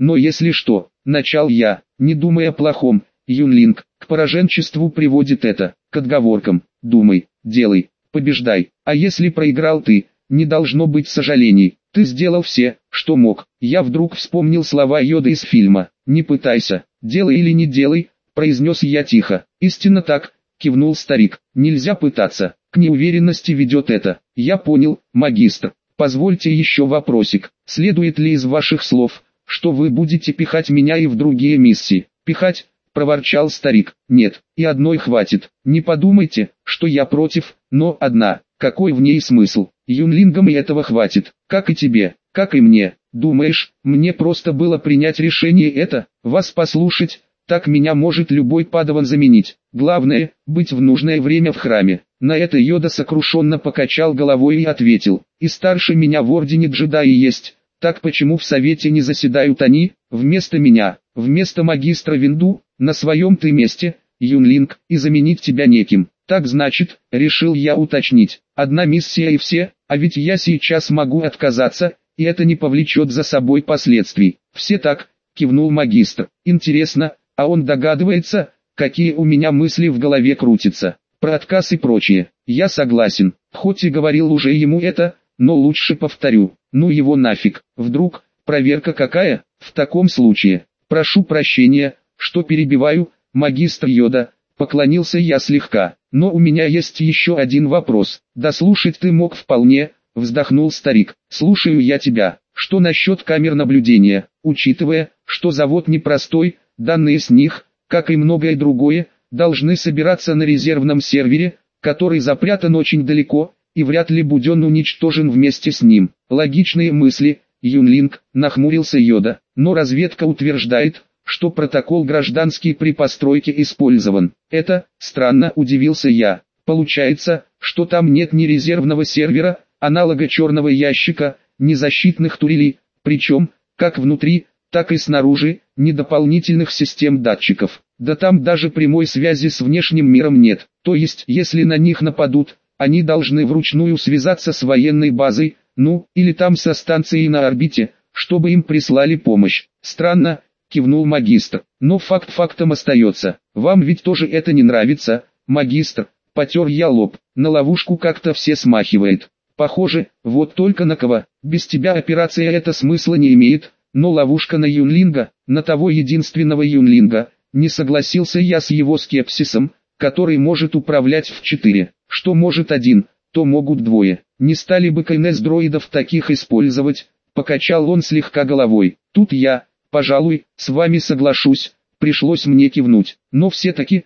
но если что, начал я, не думая о плохом, Юнлинг, к пораженчеству приводит это, к отговоркам, думай, делай, побеждай, а если проиграл ты, не должно быть сожалений, ты сделал все, что мог. Я вдруг вспомнил слова Йода из фильма, не пытайся, делай или не делай, произнес я тихо. Истинно так, кивнул старик, нельзя пытаться, к неуверенности ведет это. Я понял, магистр. Позвольте еще вопросик, следует ли из ваших слов, что вы будете пихать меня и в другие миссии? Пихать? Проворчал старик. Нет, и одной хватит. Не подумайте, что я против, но одна. Какой в ней смысл? Юнлингам и этого хватит, как и тебе, как и мне. Думаешь, мне просто было принять решение это, вас послушать? Так меня может любой падаван заменить. Главное, быть в нужное время в храме. На это Йода сокрушенно покачал головой и ответил, и старше меня в ордене джедаи есть. Так почему в совете не заседают они, вместо меня, вместо магистра Винду, на своем ты месте, Юнлинг, и заменить тебя неким. Так значит, решил я уточнить, одна миссия и все, а ведь я сейчас могу отказаться, и это не повлечет за собой последствий. Все так, кивнул магистр. Интересно, а он догадывается, какие у меня мысли в голове крутятся, про отказ и прочее. Я согласен, хоть и говорил уже ему это, но лучше повторю. Ну его нафиг, вдруг, проверка какая? В таком случае, прошу прощения, что перебиваю, магистр Йода, поклонился я слегка, но у меня есть еще один вопрос. Дослушать ты мог вполне, вздохнул старик. Слушаю я тебя. Что насчет камер наблюдения, учитывая, что завод непростой, данные с них, как и многое другое, должны собираться на резервном сервере, который запрятан очень далеко, и вряд ли будет уничтожен вместе с ним. Логичные мысли, Юнлинг, нахмурился Йода, но разведка утверждает, что протокол гражданский при постройке использован. Это, странно, удивился я. Получается, что там нет ни резервного сервера, аналога черного ящика, ни защитных турелей, причем, как внутри, так и снаружи, ни дополнительных систем датчиков. Да там даже прямой связи с внешним миром нет. То есть, если на них нападут, они должны вручную связаться с военной базой, ну, или там со станцией на орбите, чтобы им прислали помощь. Странно, кивнул магистр, но факт фактом остается. Вам ведь тоже это не нравится, магистр? Потер я лоб, на ловушку как-то все смахивает. Похоже, вот только на кого, без тебя операция эта смысла не имеет, но ловушка на Юнлинга, на того единственного Юнлинга, не согласился я с его скепсисом, который может управлять в 4, что может один, то могут двое. Не стали бы КНС-дроидов таких использовать, покачал он слегка головой. Тут я, пожалуй, с вами соглашусь, пришлось мне кивнуть, но все-таки,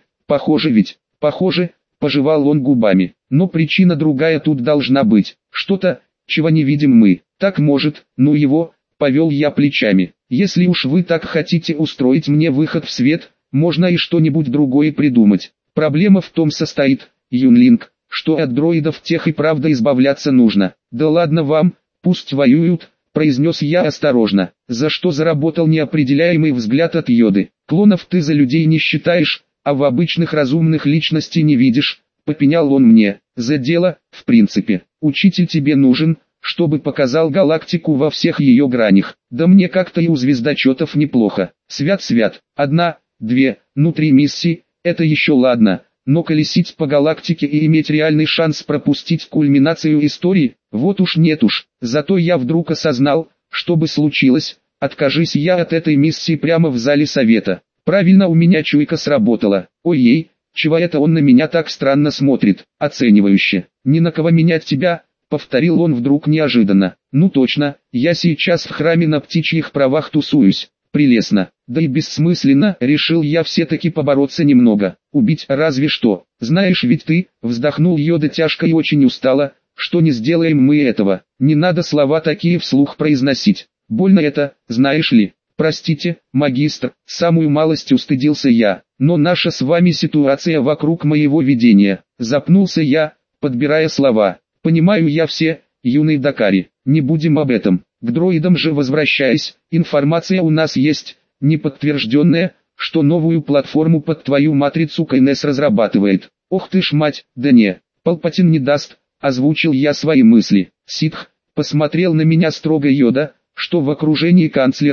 похоже, пожевал он губами, но причина другая тут должна быть, что-то, чего не видим мы, так может, ну его, повел я плечами, если уж вы так хотите устроить мне выход в свет, можно и что-нибудь другое придумать. Проблема в том состоит, Юнлинг, что от дроидов тех и правда избавляться нужно. Да ладно вам, пусть воюют, произнес я осторожно, за что заработал неопределяемый взгляд от Йоды. Клонов ты за людей не считаешь, а в обычных разумных личностей не видишь, попенял он мне. За дело, в принципе, учитель тебе нужен, чтобы показал галактику во всех ее гранях. Да мне как-то и у звездочетов неплохо. Свят-свят, 1, 2, ну 3 миссии, это еще ладно, но колесить по галактике и иметь реальный шанс пропустить кульминацию истории, вот уж нет уж. Зато я вдруг осознал, что бы случилось, откажись я от этой миссии прямо в зале совета. Правильно, у меня чуйка сработала. Ой-ей, чего это он на меня так странно смотрит, оценивающе. Ни на кого менять тебя, повторил он вдруг неожиданно. Ну точно, я сейчас в храме на птичьих правах тусуюсь. Прелестно, да и бессмысленно, решил я все-таки побороться немного. Убить разве что. Знаешь ведь ты, вздохнул Йода тяжко и очень устало, что не сделаем мы этого. Не надо слова такие вслух произносить. Больно это, знаешь ли. Простите, магистр, самую малость устыдился я, но наша с вами ситуация вокруг моего видения. Запнулся я, подбирая слова. Понимаю я все, юный Дакари, не будем об этом. К дроидам же возвращаясь, информация у нас есть, неподтвержденная, что новую платформу под твою матрицу КНС разрабатывает. Ох ты ж мать, да не, Палпатин не даст, озвучил я свои мысли. Ситх, посмотрел на меня строго Йода, что в окружении канцлера,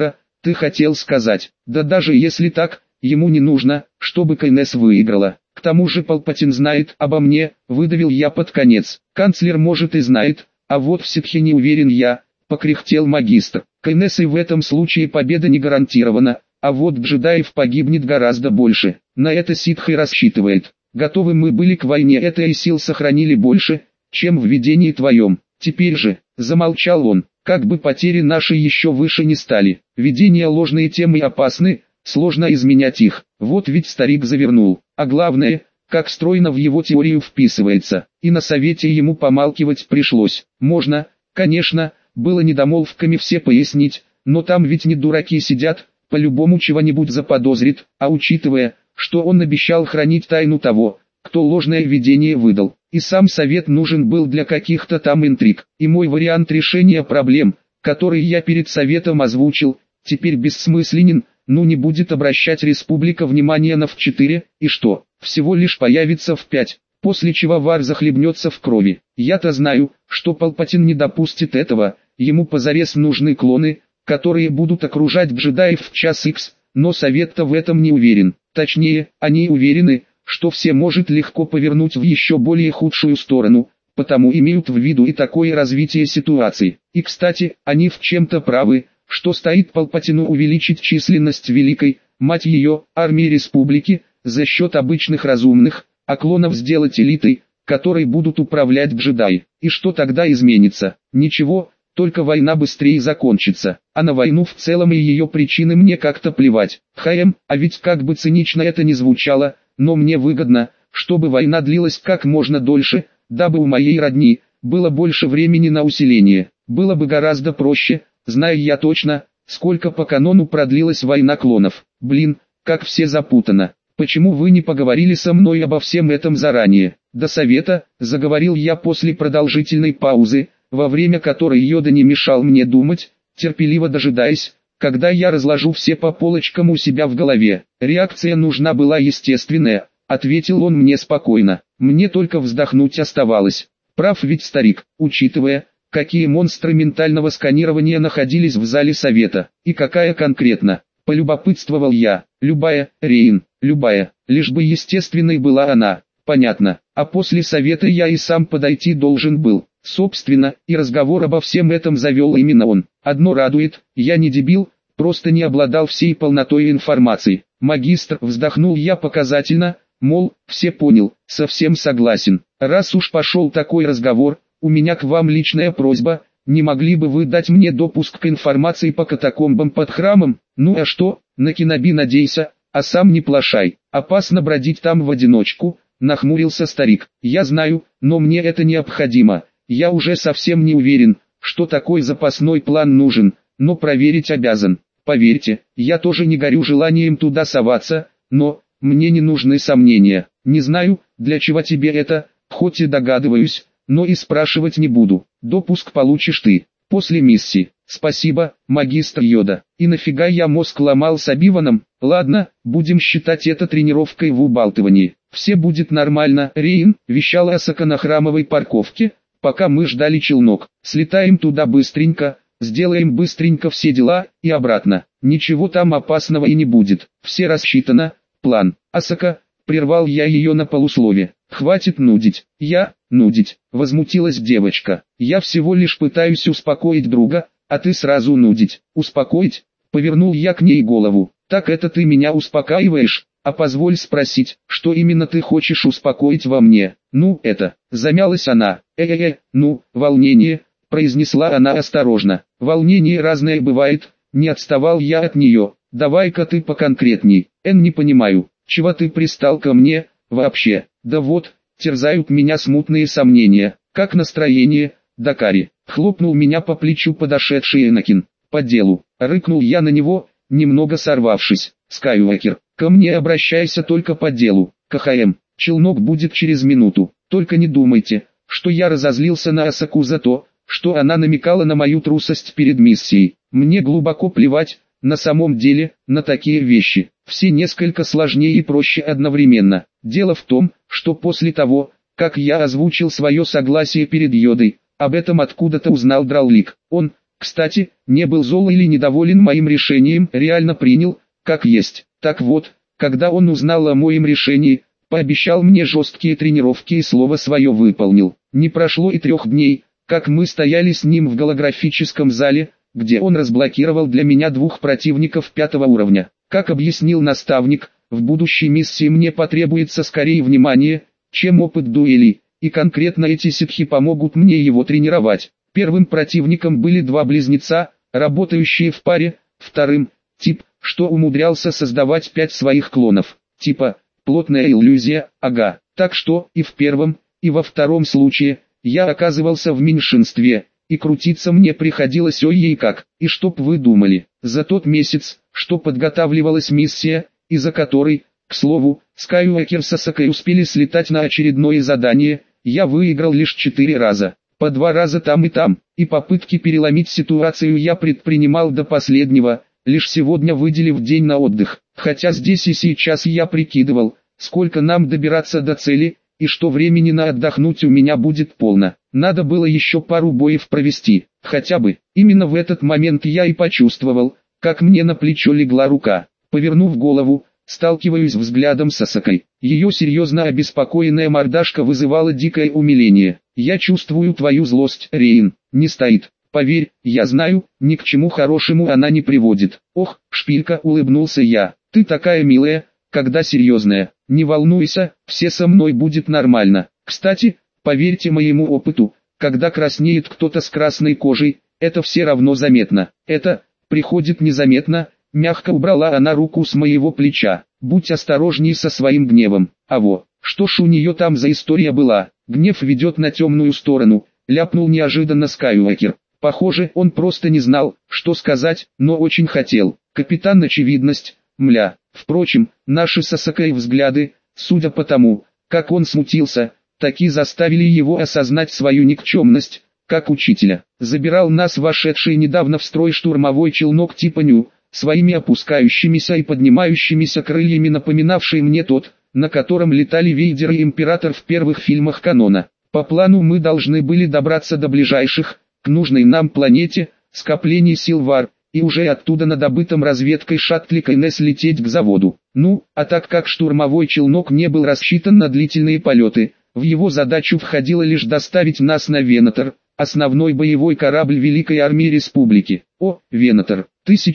ты хотел сказать. Да даже если так, ему не нужно, чтобы Кейнесс выиграла. К тому же Палпатин знает обо мне, выдавил я под конец. Канцлер может и знает, а вот в ситхе не уверен я, покряхтел магистр. Кейнессой в этом случае победа не гарантирована, а вот джедаев погибнет гораздо больше. На это ситх и рассчитывает. Готовы мы были к войне, это и сил сохранили больше, чем в видении твоем. Теперь же, замолчал он, как бы потери наши еще выше не стали. Видения ложные темы опасны, сложно изменять их. Вот ведь старик завернул. А главное, как стройно в его теорию вписывается. И на совете ему помалкивать пришлось. Можно, конечно, было недомолвками все пояснить, но там ведь не дураки сидят, по-любому чего-нибудь заподозрит, а учитывая, что он обещал хранить тайну того, кто ложное видение выдал, и сам совет нужен был для каких-то там интриг, и мой вариант решения проблем, который я перед советом озвучил, теперь бессмысленен, ну не будет обращать республика внимания на В4, и что, всего лишь появится В5, после чего вар захлебнется в крови. Я-то знаю, что Палпатин не допустит этого, ему позарез нужны клоны, которые будут окружать джедаев в час икс, но совет-то в этом не уверен. Точнее, они уверены, что все может легко повернуть в еще более худшую сторону, потому имеют в виду и такое развитие ситуации. И кстати, они в чем-то правы, что стоит Палпатину увеличить численность великой, мать ее, армии республики, за счет обычных разумных, а клонов сделать элитой, которой будут управлять джедаи. И что тогда изменится? Ничего, только война быстрее закончится, а на войну в целом и ее причины мне как-то плевать. А ведь как бы цинично это ни звучало, но мне выгодно, чтобы война длилась как можно дольше, дабы у моей родни было больше времени на усиление. Было бы гораздо проще, зная я точно, сколько по канону продлилась война клонов. Блин, как все запутано. Почему вы не поговорили со мной обо всем этом заранее? До совета, заговорил я после продолжительной паузы, во время которой Йода не мешал мне думать, терпеливо дожидаясь, когда я разложу все по полочкам у себя в голове. Реакция нужна была естественная, ответил он мне спокойно. Мне только вздохнуть оставалось. Прав ведь старик, учитывая, какие монстры ментального сканирования находились в зале совета, и какая конкретно. Полюбопытствовал я. Любая, Рейн, любая, лишь бы естественной была она. Понятно, а после совета я и сам подойти должен был. Собственно, и разговор обо всем этом завел именно он. Одно радует, я не дебил, просто не обладал всей полнотой информации. Магистр, вздохнул я показательно, мол, все понял, совсем согласен. Раз уж пошел такой разговор, у меня к вам личная просьба, не могли бы вы дать мне допуск к информации по катакомбам под храмом? Ну а что, на Кеноби надейся, а сам не плашай, опасно бродить там в одиночку, нахмурился старик. Я знаю, но мне это необходимо. Я уже совсем не уверен, что такой запасной план нужен, но проверить обязан. Поверьте, я тоже не горю желанием туда соваться, но мне не нужны сомнения. Не знаю, для чего тебе это, хоть и догадываюсь, но и спрашивать не буду. Допуск получишь ты, после миссии. Спасибо, магистр Йода. И нафига я мозг ломал с Оби-Ваном? Ладно, будем считать это тренировкой в убалтывании. Все будет нормально. Рейн, вещала Асака на храмовой парковке, пока мы ждали челнок. Слетаем туда быстренько, сделаем быстренько все дела, и обратно. Ничего там опасного и не будет. Все рассчитано. План. Асака, прервал я ее на полуслове. Хватит нудить. Нудить, возмутилась девочка. Я всего лишь пытаюсь успокоить друга, а ты сразу нудить. Успокоить? Повернул я к ней голову. Так это ты меня успокаиваешь? А позволь спросить, что именно ты хочешь успокоить во мне? Ну, это, замялась она. Волнение, произнесла она осторожно. Волнение разное бывает, не отставал я от нее. Давай-ка ты поконкретней. Не понимаю, чего ты пристал ко мне, вообще? Да вот, терзают меня смутные сомнения. Как настроение, Дакари? Хлопнул меня по плечу подошедший Энакин. По делу, рыкнул я на него, немного сорвавшись. Скайуокер, ко мне обращайся только по делу. КХМ, челнок будет через минуту. Только не думайте, что я разозлился на Асаку за то, что она намекала на мою трусость перед миссией. Мне глубоко плевать, на самом деле, на такие вещи. Все несколько сложнее и проще одновременно. Дело в том, что после того, как я озвучил свое согласие перед Йодой, об этом откуда-то узнал Драулик. Он, Кстати, не был зол или недоволен моим решением, реально принял, как есть. Так вот, когда он узнал о моем решении, пообещал мне жесткие тренировки и слово свое выполнил. Не прошло и 3 дней, как мы стояли с ним в голографическом зале, где он разблокировал для меня 2 противников 5 уровня. Как объяснил наставник, в будущей миссии мне потребуется скорее внимание, чем опыт дуэлей, и конкретно эти ситхи помогут мне его тренировать. Первым противником были 2 близнеца, работающие в паре, вторым – тип, что умудрялся создавать 5 своих клонов, типа «плотная иллюзия», ага. Так что и в первом, и во втором случае, я оказывался в меньшинстве, и крутиться мне приходилось ой-ей как. И чтоб вы думали, за тот месяц, что подготавливалась миссия, из-за которой, к слову, Skywalker с Асакой успели слетать на очередное задание, я выиграл лишь 4 раза. По 2 раза там, и попытки переломить ситуацию я предпринимал до последнего, лишь сегодня выделив день на отдых. Хотя здесь и сейчас я прикидывал, сколько нам добираться до цели, и что времени на отдохнуть у меня будет полно. Надо было еще пару боев провести, хотя бы. Именно в этот момент я и почувствовал, как мне на плечо легла рука. Повернув голову, сталкиваюсь взглядом с Асакой. Ее серьезно обеспокоенная мордашка вызывала дикое умиление. «Я чувствую твою злость, Рейн. Не стоит. Поверь, я знаю, ни к чему хорошему она не приводит». «Ох, шпилька», — улыбнулся я. «Ты такая милая, когда серьезная. Не волнуйся, все со мной будет нормально. Кстати, поверьте моему опыту, когда краснеет кто-то с красной кожей, это все равно заметно. Это приходит незаметно». Мягко убрала она руку с моего плеча. «Будь осторожней со своим гневом». Что ж у нее там за история была? Гнев ведет на темную сторону, ляпнул неожиданно Skywalker. Похоже, он просто не знал, что сказать, но очень хотел. Капитан очевидность, мля. Впрочем, наши с Асакой взгляды, судя по тому, как он смутился, таки заставили его осознать свою никчемность, как учителя. Забирал нас вошедший недавно в строй штурмовой челнок типа Ню, своими опускающимися и поднимающимися крыльями напоминавший мне тот, на котором летали Вейдер и Император в первых фильмах канона. По плану мы должны были добраться до ближайших, к нужной нам планете, скоплений Силвар, и уже оттуда на добытом разведкой шаттле Кайнес лететь к заводу. А так как штурмовой челнок не был рассчитан на длительные полеты, в его задачу входило лишь доставить нас на Венатор, основной боевой корабль Великой Армии Республики. Венатор,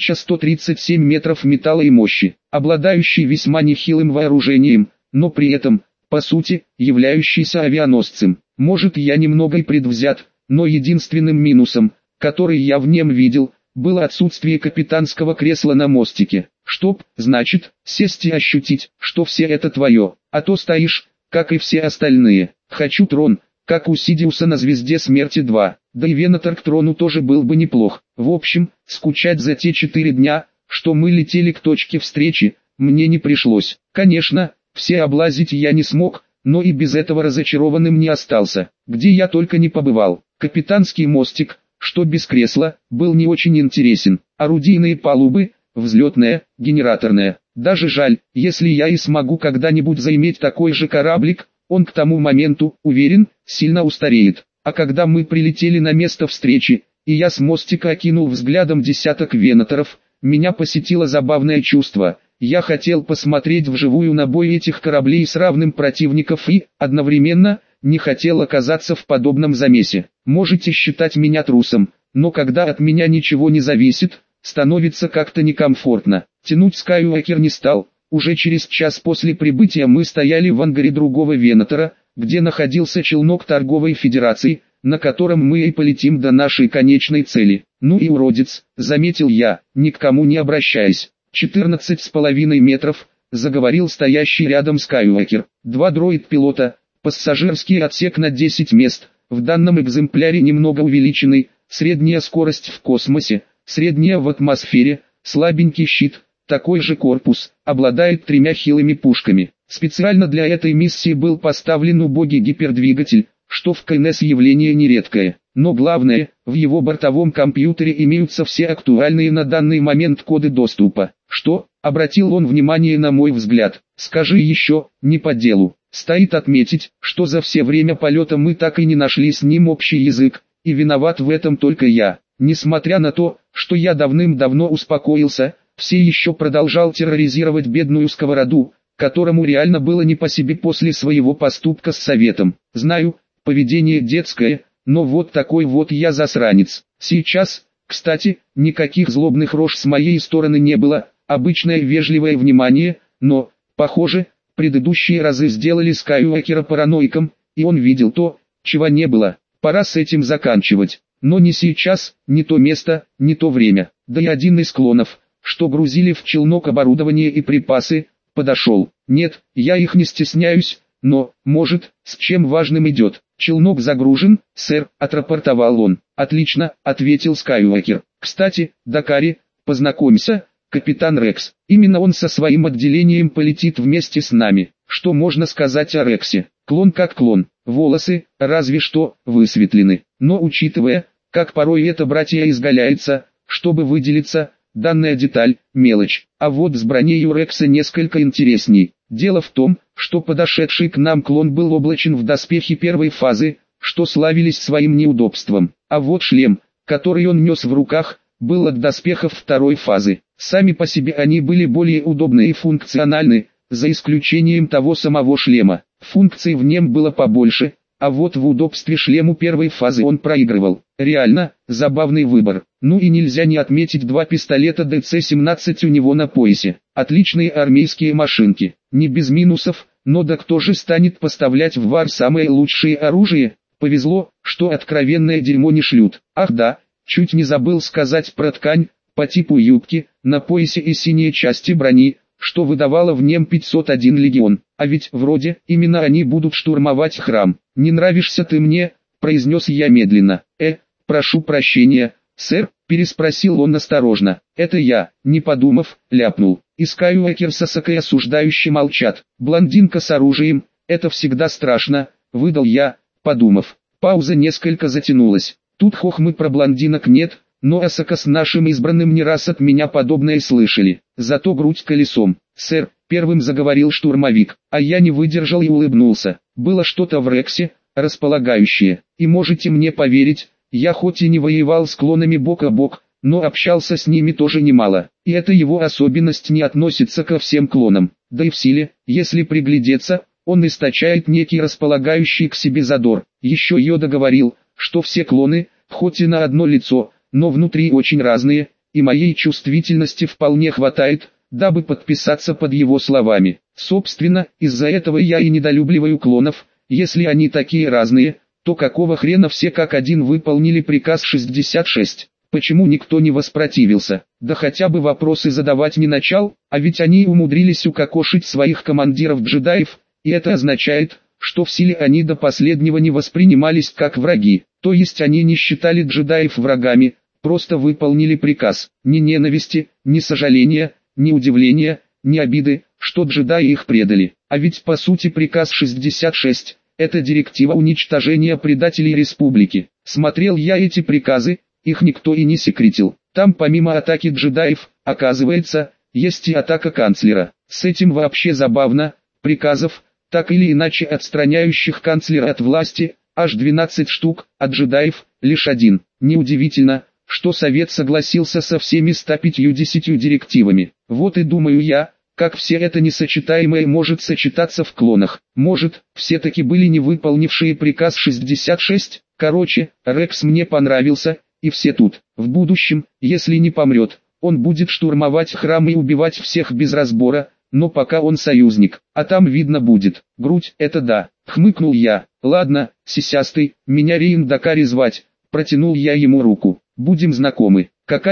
1137 метров металла и мощи, обладающий весьма нехилым вооружением, но при этом, по сути, являющийся авианосцем. Может, я немного и предвзят, но единственным минусом, который я в нем видел, было отсутствие капитанского кресла на мостике. Чтоб, значит, сесть и ощутить, что все это твое, а то стоишь, как и все остальные. Хочу трон, как у Сидиуса на Звезде Смерти 2, да и Венатор к трону тоже был бы неплох. В общем, скучать за те 4 дня, что мы летели к точке встречи, мне не пришлось. Конечно, все облазить я не смог, но и без этого разочарованным не остался. Где я только не побывал. Капитанский мостик, что без кресла, был не очень интересен. Орудийные палубы, взлетная, генераторная. Даже жаль, если я и смогу когда-нибудь заиметь такой же кораблик, он к тому моменту, уверен, сильно устареет. А когда мы прилетели на место встречи, и я с мостика окинул взглядом десяток венаторов, меня посетило забавное чувство. Я хотел посмотреть вживую на бой этих кораблей с равным противников и, одновременно, не хотел оказаться в подобном замесе. Можете считать меня трусом, но когда от меня ничего не зависит, становится как-то некомфортно. Тянуть Skywalker не стал. Уже через час после прибытия мы стояли в ангаре другого Венатора, где находился челнок торговой федерации, на котором мы и полетим до нашей конечной цели. «Ну и уродец», — заметил я, ни к кому не обращаясь. 14,5 метров, заговорил стоящий рядом Skywalker. 2 дроид-пилота, пассажирский отсек на 10 мест, в данном экземпляре немного увеличенный, средняя скорость в космосе, средняя в атмосфере, слабенький щит, такой же корпус, обладает 3 хилыми пушками. Специально для этой миссии был поставлен убогий гипердвигатель, что в КНС явление нередкое. Но главное, в его бортовом компьютере имеются все актуальные на данный момент коды доступа. «Что?» — обратил он внимание на мой взгляд. «Скажи еще, не по делу». Стоит отметить, что за все время полета мы так и не нашли с ним общий язык, и виноват в этом только я. Несмотря на то, что я давным-давно успокоился, все еще продолжал терроризировать бедную сковороду, которому реально было не по себе после своего поступка с советом. Знаю, поведение детское, но вот такой вот я засранец. Сейчас, кстати, никаких злобных рож с моей стороны не было, обычное вежливое внимание, но, похоже, предыдущие разы сделали Скайуокера параноиком, и он видел то, чего не было. Пора с этим заканчивать. Но не сейчас, не то место, не то время. Да и один из клонов, что грузили в челнок оборудование и припасы, подошел. Нет, я их не стесняюсь, но, может, с чем важным идет. Челнок загружен, сэр, отрапортовал он. Отлично, ответил Скайуокер. Кстати, Дакари, познакомься, капитан Рекс. Именно он со своим отделением полетит вместе с нами. Что можно сказать о Рексе? Клон как клон, волосы, разве что, высветлены. Но учитывая, как порой это братья изгаляется, чтобы выделиться, данная деталь – мелочь. А вот с броней у Рекса несколько интересней. Дело в том, что подошедший к нам клон был облачен в доспехи первой фазы, что славились своим неудобством. А вот шлем, который он нес в руках, был от доспехов второй фазы. Сами по себе они были более удобны и функциональны, за исключением того самого шлема. Функций в нем было побольше, а вот в удобстве шлему первой фазы он проигрывал. Реально, забавный выбор. Ну и нельзя не отметить два пистолета ДЦ-17 у него на поясе. Отличные армейские машинки. Не без минусов, но да кто же станет поставлять в ВАР самое лучшее оружие? Повезло, что откровенное дерьмо не шлют. Ах да, чуть не забыл сказать про ткань, по типу юбки, на поясе и синие части брони, что выдавало в нем 501 легион. А ведь вроде именно они будут штурмовать храм. «Не нравишься ты мне», — произнес я медленно. Прошу прощения, сэр», — переспросил он осторожно. «Это я», — не подумав, ляпнул. И Скайуокер с Асакой осуждающе молчат. «Блондинка с оружием, это всегда страшно», — выдал я, подумав. Пауза несколько затянулась. Тут хохмы про блондинок нет, но Асака с нашим избранным не раз от меня подобное слышали. Зато грудь колесом. «Сэр», — первым заговорил штурмовик, а я не выдержал и улыбнулся. Было что-то в Рексе, располагающее. И можете мне поверить, я хоть и не воевал с клонами бок о бок, но общался с ними тоже немало. И эта его особенность не относится ко всем клонам. Да и в силе, если приглядеться, он источает некий располагающий к себе задор. Еще Йода говорил, что все клоны, хоть и на одно лицо, но внутри очень разные, и моей чувствительности вполне хватает, дабы подписаться под его словами. Собственно, из-за этого я и недолюбливаю клонов. Если они такие разные, то какого хрена все как один выполнили приказ 66? Почему никто не воспротивился? Да хотя бы вопросы задавать не начал, а ведь они умудрились укокошить своих командиров-джедаев, и это означает, что в силе они до последнего не воспринимались как враги. То есть они не считали джедаев врагами, просто выполнили приказ. Ни ненависти, ни сожаления, ни удивления, ни обиды, что джедаи их предали. А ведь по сути приказ 66 – это директива уничтожения предателей республики. Смотрел я эти приказы, их никто и не секретил. Там помимо атаки джедаев, оказывается, есть и атака канцлера. С этим вообще забавно. Приказов, так или иначе отстраняющих канцлера от власти, аж 12 штук, а джедаев лишь один. Неудивительно, что Совет согласился со всеми 150 директивами. Вот и думаю я, как все это несочетаемое может сочетаться в клонах. Может, все-таки были не выполнившие приказ 66? Короче, Рекс мне понравился, и все тут. В будущем, если не помрет, он будет штурмовать храм и убивать всех без разбора, но пока он союзник, а там видно будет. Грудь, это да, хмыкнул я. Ладно, сисястый, меня Рейн Дакари звать, протянул я ему руку. Будем знакомы. КК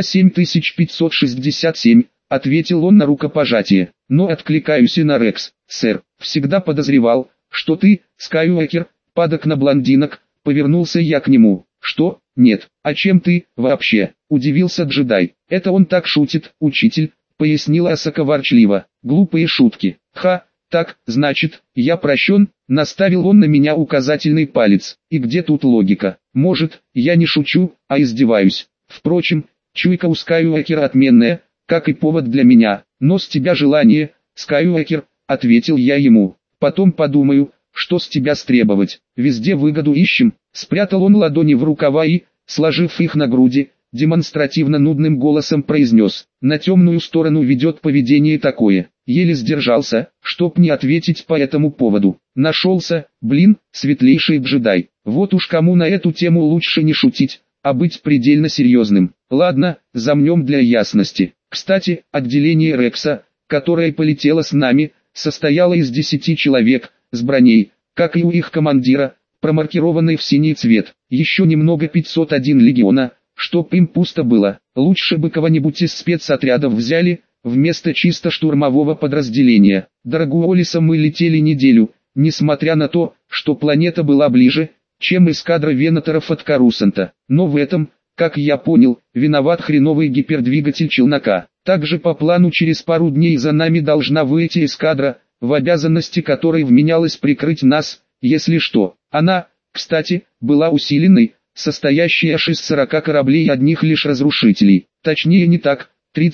7567, ответил он на рукопожатие. Но откликаюсь и на Рекс. Сэр, всегда подозревал, что ты, Скайуокер, падок на блондинок. Повернулся я к нему. Что? Нет. А чем ты, вообще? Удивился джедай. Это он так шутит, учитель, пояснила Асака ворчливо. Глупые шутки. Ха, так, значит, я прощен, наставил он на меня указательный палец. И где тут логика? Может, я не шучу, а издеваюсь. Впрочем, чуйка у Скайуокера отменная, как и повод для меня. Но с тебя желание, Скайуокер, ответил я ему. Потом подумаю, что с тебя стребовать. Везде выгоду ищем. Спрятал он ладони в рукава и, сложив их на груди, демонстративно нудным голосом произнес. На темную сторону ведет поведение такое. Еле сдержался, чтоб не ответить по этому поводу. Нашелся, блин, светлейший джедай. Вот уж кому на эту тему лучше не шутить, а быть предельно серьезным. Ладно, замнем для ясности. Кстати, отделение Рекса, которое полетело с нами, состояло из 10 человек, с броней, как и у их командира, промаркированной в синий цвет. Еще немного 501 легиона, чтоб им пусто было. Лучше бы кого-нибудь из спецотрядов взяли, вместо чисто штурмового подразделения. До Рагуолиса мы летели неделю, несмотря на то, что планета была ближе, чем эскадра венаторов от Карусанта. Но в этом, как я понял, виноват хреновый гипердвигатель челнока. Также по плану через пару дней за нами должна выйти эскадра, в обязанности которой вменялось прикрыть нас, если что. Она, кстати, была усиленной, состоящей аж из 40 кораблей и одних лишь разрушителей. Точнее не так,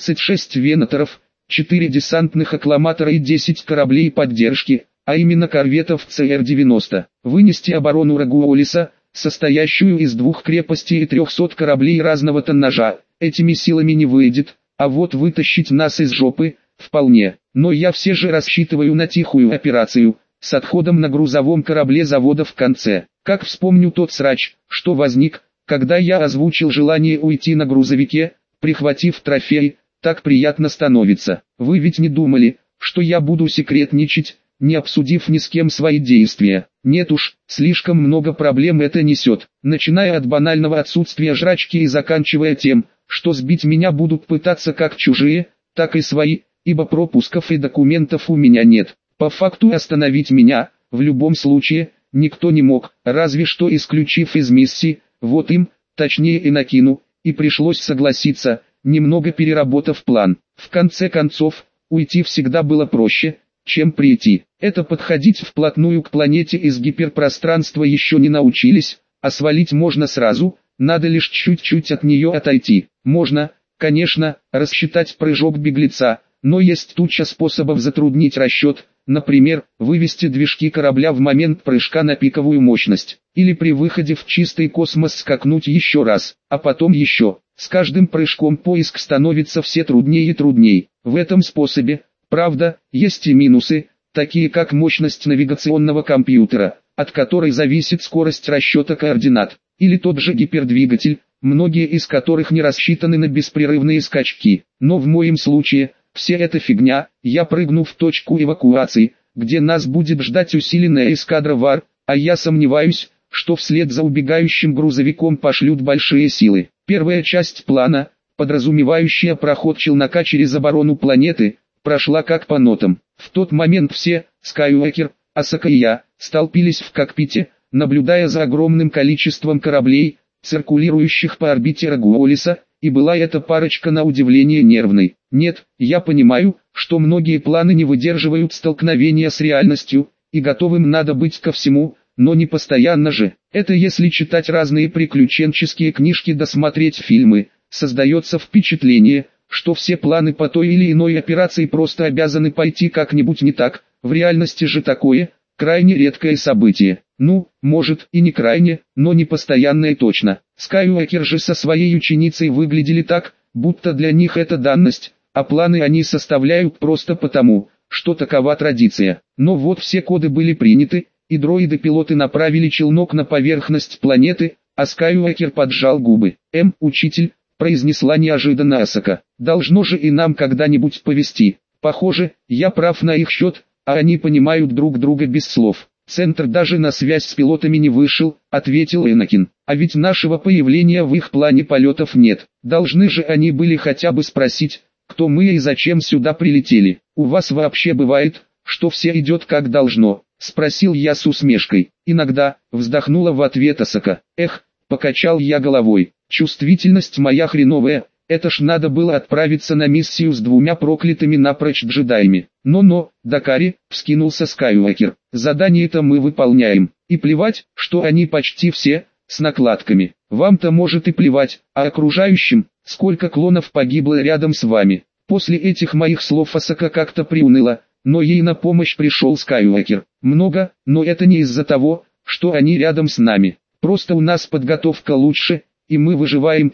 36 венаторов, 4 десантных аккламатора и 10 кораблей поддержки, а именно корветов ЦР-90. Вынести оборону Рагуолиса, состоящую из 2 крепостей и 300 кораблей разного тоннажа, этими силами не выйдет, а вот вытащить нас из жопы, вполне. Но я все же рассчитываю на тихую операцию, с отходом на грузовом корабле завода в конце. Как вспомню тот срач, что возник, когда я озвучил желание уйти на грузовике, прихватив трофей, так приятно становится. Вы ведь не думали, что я буду секретничать, не обсудив ни с кем свои действия? Нет уж, слишком много проблем это несет, начиная от банального отсутствия жрачки и заканчивая тем, что сбить меня будут пытаться как чужие, так и свои, ибо пропусков и документов у меня нет. По факту остановить меня, в любом случае, никто не мог, разве что исключив из миссии, вот им, точнее Энакину, и пришлось согласиться, немного переработав план. В конце концов, уйти всегда было проще, чем прийти. Это подходить вплотную к планете из гиперпространства еще не научились, а свалить можно сразу, надо лишь чуть-чуть от нее отойти. Можно, конечно, рассчитать прыжок беглеца, но есть туча способов затруднить расчет, например, вывести движки корабля в момент прыжка на пиковую мощность, или при выходе в чистый космос скакнуть еще раз, а потом еще. С каждым прыжком поиск становится все труднее и труднее. В этом способе, правда, есть и минусы, такие как мощность навигационного компьютера, от которой зависит скорость расчета координат, или тот же гипердвигатель, многие из которых не рассчитаны на беспрерывные скачки. Но в моем случае, вся эта фигня, я прыгну в точку эвакуации, где нас будет ждать усиленная эскадра ВАР, а я сомневаюсь, что вслед за убегающим грузовиком пошлют большие силы. Первая часть плана, подразумевающая проход челнока через оборону планеты, прошла как по нотам. В тот момент все, Скайуокер, Асака и я, столпились в кокпите, наблюдая за огромным количеством кораблей, циркулирующих по орбите Рагуолиса, и была эта парочка на удивление нервной. Нет, я понимаю, что многие планы не выдерживают столкновения с реальностью, и готовым надо быть ко всему, но не постоянно же. Это если читать разные приключенческие книжки да смотреть фильмы, создается впечатление, что все планы по той или иной операции просто обязаны пойти как-нибудь не так. В реальности же такое, крайне редкое событие. Ну, может и не крайне, но не постоянное точно. Скайуокер же со своей ученицей выглядели так, будто для них это данность, а планы они составляют просто потому, что такова традиция. Но вот все коды были приняты, и дроиды-пилоты направили челнок на поверхность планеты, а Скайуокер поджал губы. «Учитель», — произнесла неожиданно Асака, — «должно же и нам когда-нибудь повезти. Похоже, я прав на их счет, а они понимают друг друга без слов». «Центр даже на связь с пилотами не вышел», — ответил Энакин. «А ведь нашего появления в их плане полетов нет. Должны же они были хотя бы спросить, кто мы и зачем сюда прилетели. У вас вообще бывает, что все идет как должно?» — спросил я с усмешкой. «Иногда», — вздохнула в ответ Асака. «Эх», — покачал я головой, — «чувствительность моя хреновая, это ж надо было отправиться на миссию с 2 проклятыми напрочь джедаями». «Но-но, Дакари», — вскинулся Скайуокер, — «задание-то мы выполняем, и плевать, что они почти все, с накладками. Вам-то может и плевать, а окружающим, сколько клонов погибло рядом с вами». После этих моих слов Асака как-то приуныла, но ей на помощь пришел Скайуокер. «Много, но это не из-за того, что они рядом с нами. Просто у нас подготовка лучше, и мы выживаем там,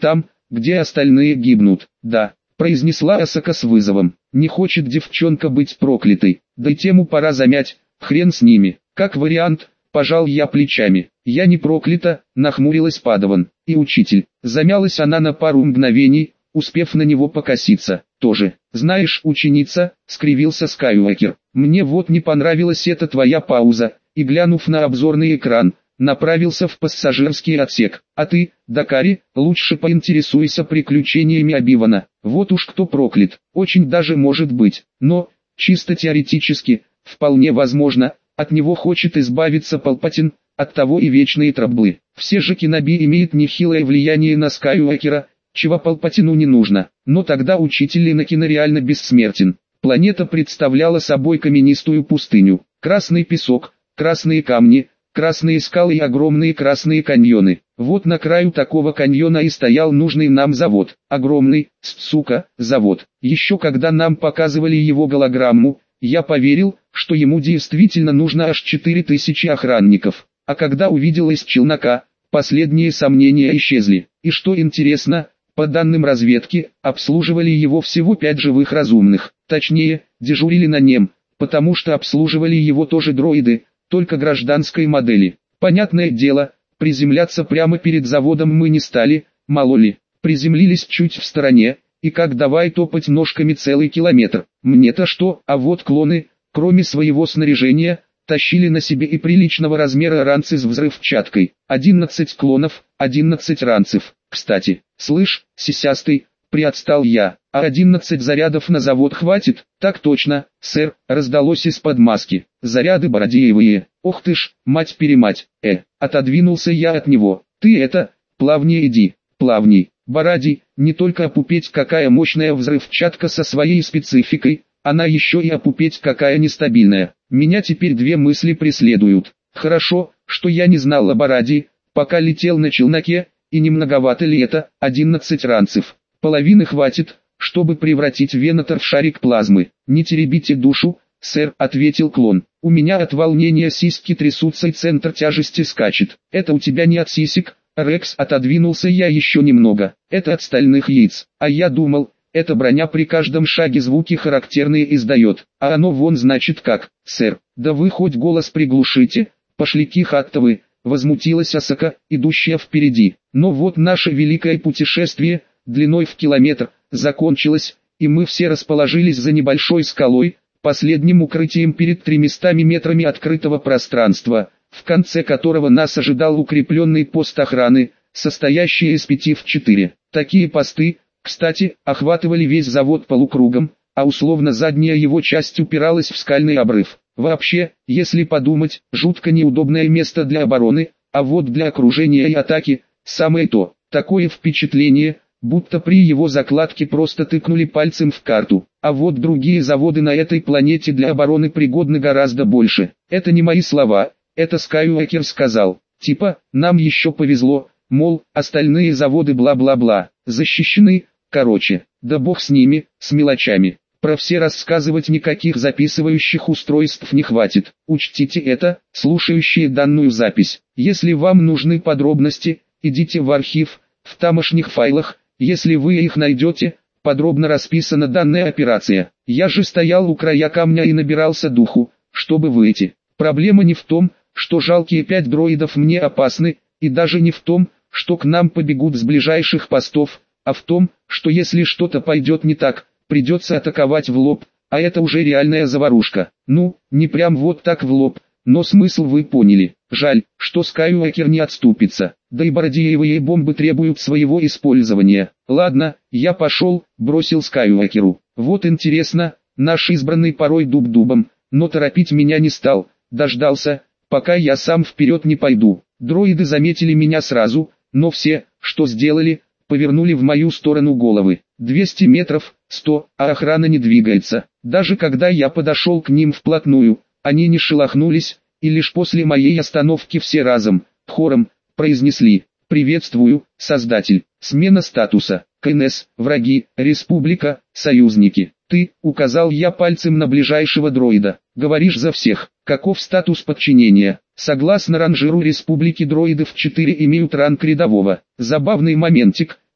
где остальные гибнут. Да, произнесла Асака с вызовом. Не хочет девчонка быть проклятой, да и тему пора замять, хрен с ними. Как вариант, пожал я плечами. Я не проклята, нахмурилась Падаван. И учитель. Замялась она на пару мгновений, успев на него покоситься. Тоже. Знаешь, ученица, скривился Скайуокер. Мне вот не понравилась эта твоя пауза, и глянув на обзорный экран, направился в пассажирский отсек. А ты, Дакари, лучше поинтересуйся приключениями Оби-Вана. Вот уж кто проклят, очень даже может быть. Но, чисто теоретически, вполне возможно, от него хочет избавиться Палпатин, оттого и вечные траблы. Все же Кеноби имеет нехилое влияние на Скайуокера, чего Палпатину не нужно. Но тогда учитель Энакина реально бессмертен. Планета представляла собой каменистую пустыню. Красный песок, красные камни, красные скалы и огромные красные каньоны. Вот на краю такого каньона и стоял нужный нам завод. Огромный, сука, завод. Еще когда нам показывали его голограмму, я поверил, что ему действительно нужно аж 4000 охранников. А когда увидел из челнока, последние сомнения исчезли. И что интересно, по данным разведки, обслуживали его всего 5 живых разумных. Точнее, дежурили на нем, потому что обслуживали его тоже дроиды, только гражданской модели. Понятное дело, приземляться прямо перед заводом мы не стали, мало ли. Приземлились чуть в стороне, и как давай топать ножками целый километр. Мне-то что, а вот клоны, кроме своего снаряжения, тащили на себе и приличного размера ранцы с взрывчаткой. 11 клонов, 11 ранцев. Кстати, слышь, сисястый, приотстал я, а 11 зарядов на завод хватит? Так точно, сэр, раздалось из-под маски. Заряды бородеевые. Ох ты ж, мать-перемать. Отодвинулся я от него. Ты это, плавнее иди, плавней. Бородий, не только опупеть какая мощная взрывчатка со своей спецификой, она еще и опупеть какая нестабильная. Меня теперь две мысли преследуют. Хорошо, что я не знал о Бородии, пока летел на челноке, и не многовато ли это, 11 ранцев. Половины хватит, чтобы превратить Венатор в шарик плазмы. Не теребите душу, сэр, ответил клон. У меня от волнения сиськи трясутся и центр тяжести скачет. Это у тебя не от сисек, Рекс, отодвинулся я еще немного. Это от стальных яиц. А я думал, эта броня при каждом шаге звуки характерные издает. А оно вон значит как, сэр. Да вы хоть голос приглушите, пошляки хаттовы, возмутилась Асака, идущая впереди. Но вот наше великое путешествие, длиной в километр, закончилось, и мы все расположились за небольшой скалой, последним укрытием перед 300 метрами открытого пространства, в конце которого нас ожидал укрепленный пост охраны, состоящий из 5 в 4. Такие посты, кстати, охватывали весь завод полукругом, а условно задняя его часть упиралась в скальный обрыв. Вообще, если подумать, жутко неудобное место для обороны, а вот для окружения и атаки, самое то. Такое впечатление, будто при его закладке просто тыкнули пальцем в карту. А вот другие заводы на этой планете для обороны пригодны гораздо больше. Это не мои слова, это Скайуокер сказал. Типа, нам еще повезло, мол, остальные заводы бла-бла-бла, защищены, короче, да бог с ними, с мелочами. Про все рассказывать никаких записывающих устройств не хватит. Учтите это, слушающие данную запись. Если вам нужны подробности, идите в архив, в тамошних файлах, если вы их найдете, подробно расписана данная операция. Я же стоял у края камня и набирался духу, чтобы выйти. Проблема не в том, что жалкие 5 дроидов мне опасны, и даже не в том, что к нам побегут с ближайших постов, а в том, что если что-то пойдет не так, придется атаковать в лоб, а это уже реальная заварушка. Ну, не прям вот так в лоб, но смысл вы поняли. Жаль, что Скайуокер не отступится, да и бородеевые бомбы требуют своего использования. Ладно, я пошел, бросил Скайуокеру. Вот интересно, наш избранный порой дуб дубом, но торопить меня не стал, дождался, пока я сам вперед не пойду. Дроиды заметили меня сразу, но все, что сделали, повернули в мою сторону головы. 200 метров, 100, а охрана не двигается. Даже когда я подошел к ним вплотную, они не шелохнулись, и лишь после моей остановки все разом, хором, произнесли: «Приветствую, Создатель, смена статуса, КНС, враги, Республика, союзники». «Ты», — указал я пальцем на ближайшего дроида, — «говоришь за всех». Каков статус подчинения? Согласно ранжиру Республики, дроидов 4 имеют ранг рядового. Забавный моментик,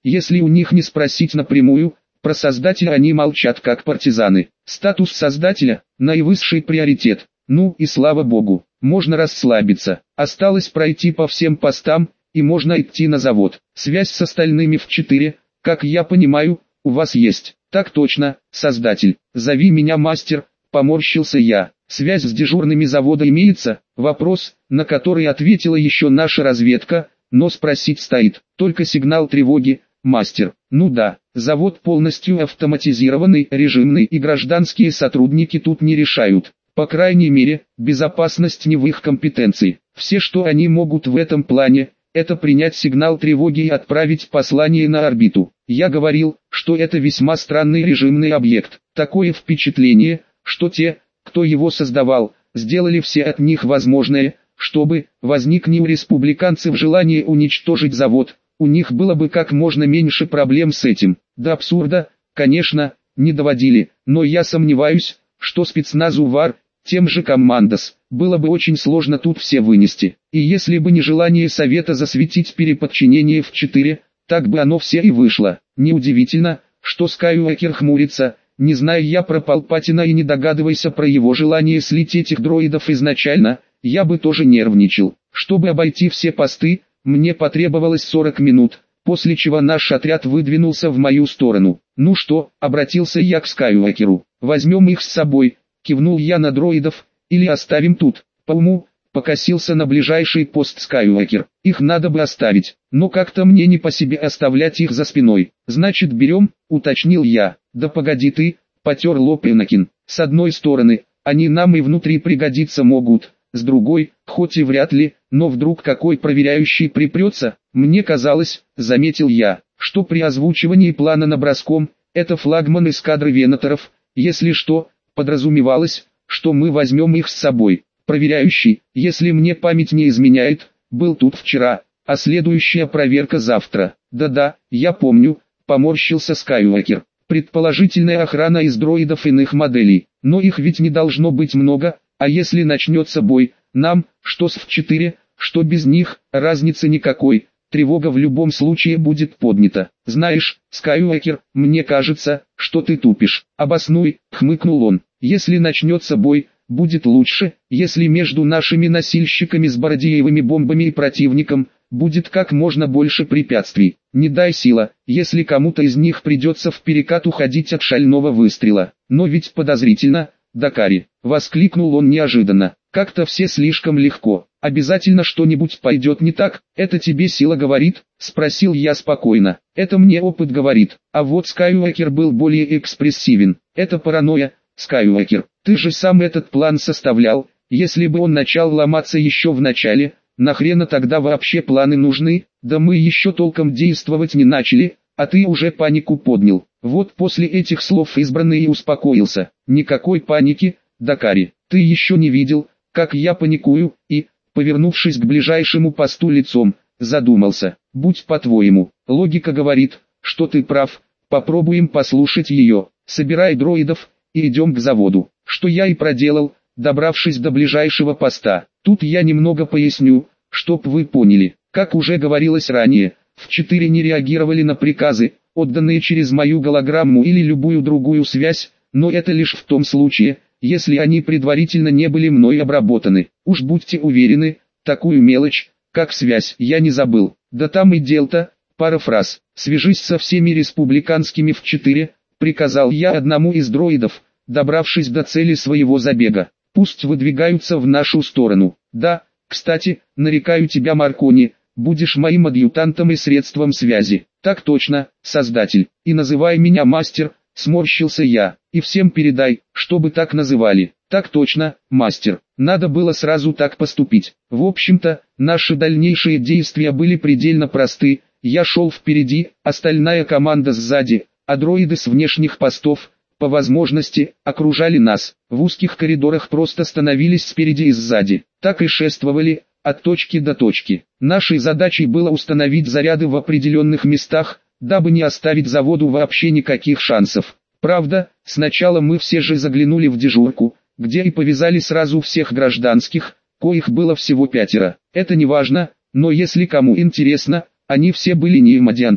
если у них не спросить напрямую, про создателя они молчат как партизаны. Статус создателя – наивысший приоритет. Ну и слава богу, можно расслабиться. Осталось пройти по всем постам, и можно идти на завод. Связь с остальными в 4, как я понимаю, у вас есть. Так точно, создатель. Зови меня мастер, поморщился я. Связь с дежурными завода имеется? Вопрос, на который ответила еще наша разведка, но спросить стоит. Только сигнал тревоги, мастер. Ну да, завод полностью автоматизированный, режимный, и гражданские сотрудники тут не решают. По крайней мере, безопасность не в их компетенции. Все, что они могут в этом плане, это принять сигнал тревоги и отправить послание на орбиту. Я говорил, что это весьма странный режимный объект. Такое впечатление, что те, кто его создавал, сделали все от них возможное, чтобы, возникне у республиканцев желание уничтожить завод, у них было бы как можно меньше проблем с этим. До абсурда, конечно, не доводили, но я сомневаюсь, что спецназу ВАР, тем же Командос, было бы очень сложно тут все вынести. И если бы не желание Совета засветить переподчинение в 4, так бы оно все и вышло. Неудивительно, что Скайуокер хмурится, не зная я про Палпатина и не догадывайся про его желание слить этих дроидов изначально, я бы тоже нервничал. Чтобы обойти все посты, мне потребовалось 40 минут, после чего наш отряд выдвинулся в мою сторону. Ну что, обратился я к Скайуокеру, возьмем их с собой, кивнул я на дроидов, или оставим тут. По уму, покосился на ближайший пост Скайуокер. Их надо бы оставить, но как-то мне не по себе оставлять их за спиной. Значит берем, уточнил я. Да погоди ты, потер лоб Энакин. С одной стороны, они нам и внутри пригодиться могут, с другой, хоть и вряд ли, но вдруг какой проверяющий припрется. Мне казалось, заметил я, что при озвучивании плана наброском, это флагман эскадры венаторов, если что, подразумевалось, что мы возьмем их с собой. Проверяющий, если мне память не изменяет, был тут вчера, а следующая проверка завтра. Да-да, я помню, поморщился Скайуокер. Предположительная охрана из дроидов иных моделей, но их ведь не должно быть много, а если начнется бой, нам, что с В4, что без них, разницы никакой, тревога в любом случае будет поднята. Знаешь, Скайуокер, мне кажется, что ты тупишь. Обоснуй, хмыкнул он. Если начнется бой, будет лучше, если между нашими носильщиками с бородиевыми бомбами и противником, будет как можно больше препятствий. Не дай сила, если кому-то из них придется в перекат уходить от шального выстрела. Но ведь подозрительно, Дакари, воскликнул он неожиданно. Как-то все слишком легко. Обязательно что-нибудь пойдет не так. Это тебе сила говорит? Спросил я спокойно. Это мне опыт говорит. А вот Скайуокер был более экспрессивен. Это паранойя, Скайуокер. Ты же сам этот план составлял. Если бы он начал ломаться еще в начале, нахрена тогда вообще планы нужны? Да мы еще толком действовать не начали, а ты уже панику поднял. Вот после этих слов избранный и успокоился. Никакой паники, Дакари. Ты еще не видел, как я паникую, и, повернувшись к ближайшему посту лицом, задумался. Будь по-твоему, логика говорит, что ты прав, попробуем послушать ее. Собирай дроидов, и идем к заводу. Что я и проделал, добравшись до ближайшего поста. Тут я немного поясню, чтоб вы поняли. Как уже говорилось ранее, в 4 не реагировали на приказы, отданные через мою голограмму или любую другую связь, но это лишь в том случае, если они предварительно не были мной обработаны. Уж будьте уверены, такую мелочь, как связь, я не забыл. Да там и дел-то, пара фраз. Свяжись со всеми республиканскими в 4, приказал я одному из дроидов, добравшись до цели своего забега. Пусть выдвигаются в нашу сторону. Да, кстати, нарекаю тебя Маркони, будешь моим адъютантом и средством связи. Так точно, создатель. И называй меня мастер, сморщился я. И всем передай, чтобы так называли. Так точно, мастер. Надо было сразу так поступить. В общем-то, наши дальнейшие действия были предельно просты. Я шел впереди, остальная команда сзади, а дроиды с внешних постов, по возможности, окружали нас. В узких коридорах просто становились спереди и сзади. Так и шествовали, от точки до точки. Нашей задачей было установить заряды в определенных местах, дабы не оставить заводу вообще никаких шансов. Правда, сначала мы все же заглянули в дежурку, где и повязали сразу всех гражданских, коих было всего 5. Это не важно, но если кому интересно, они все были неимадианцами.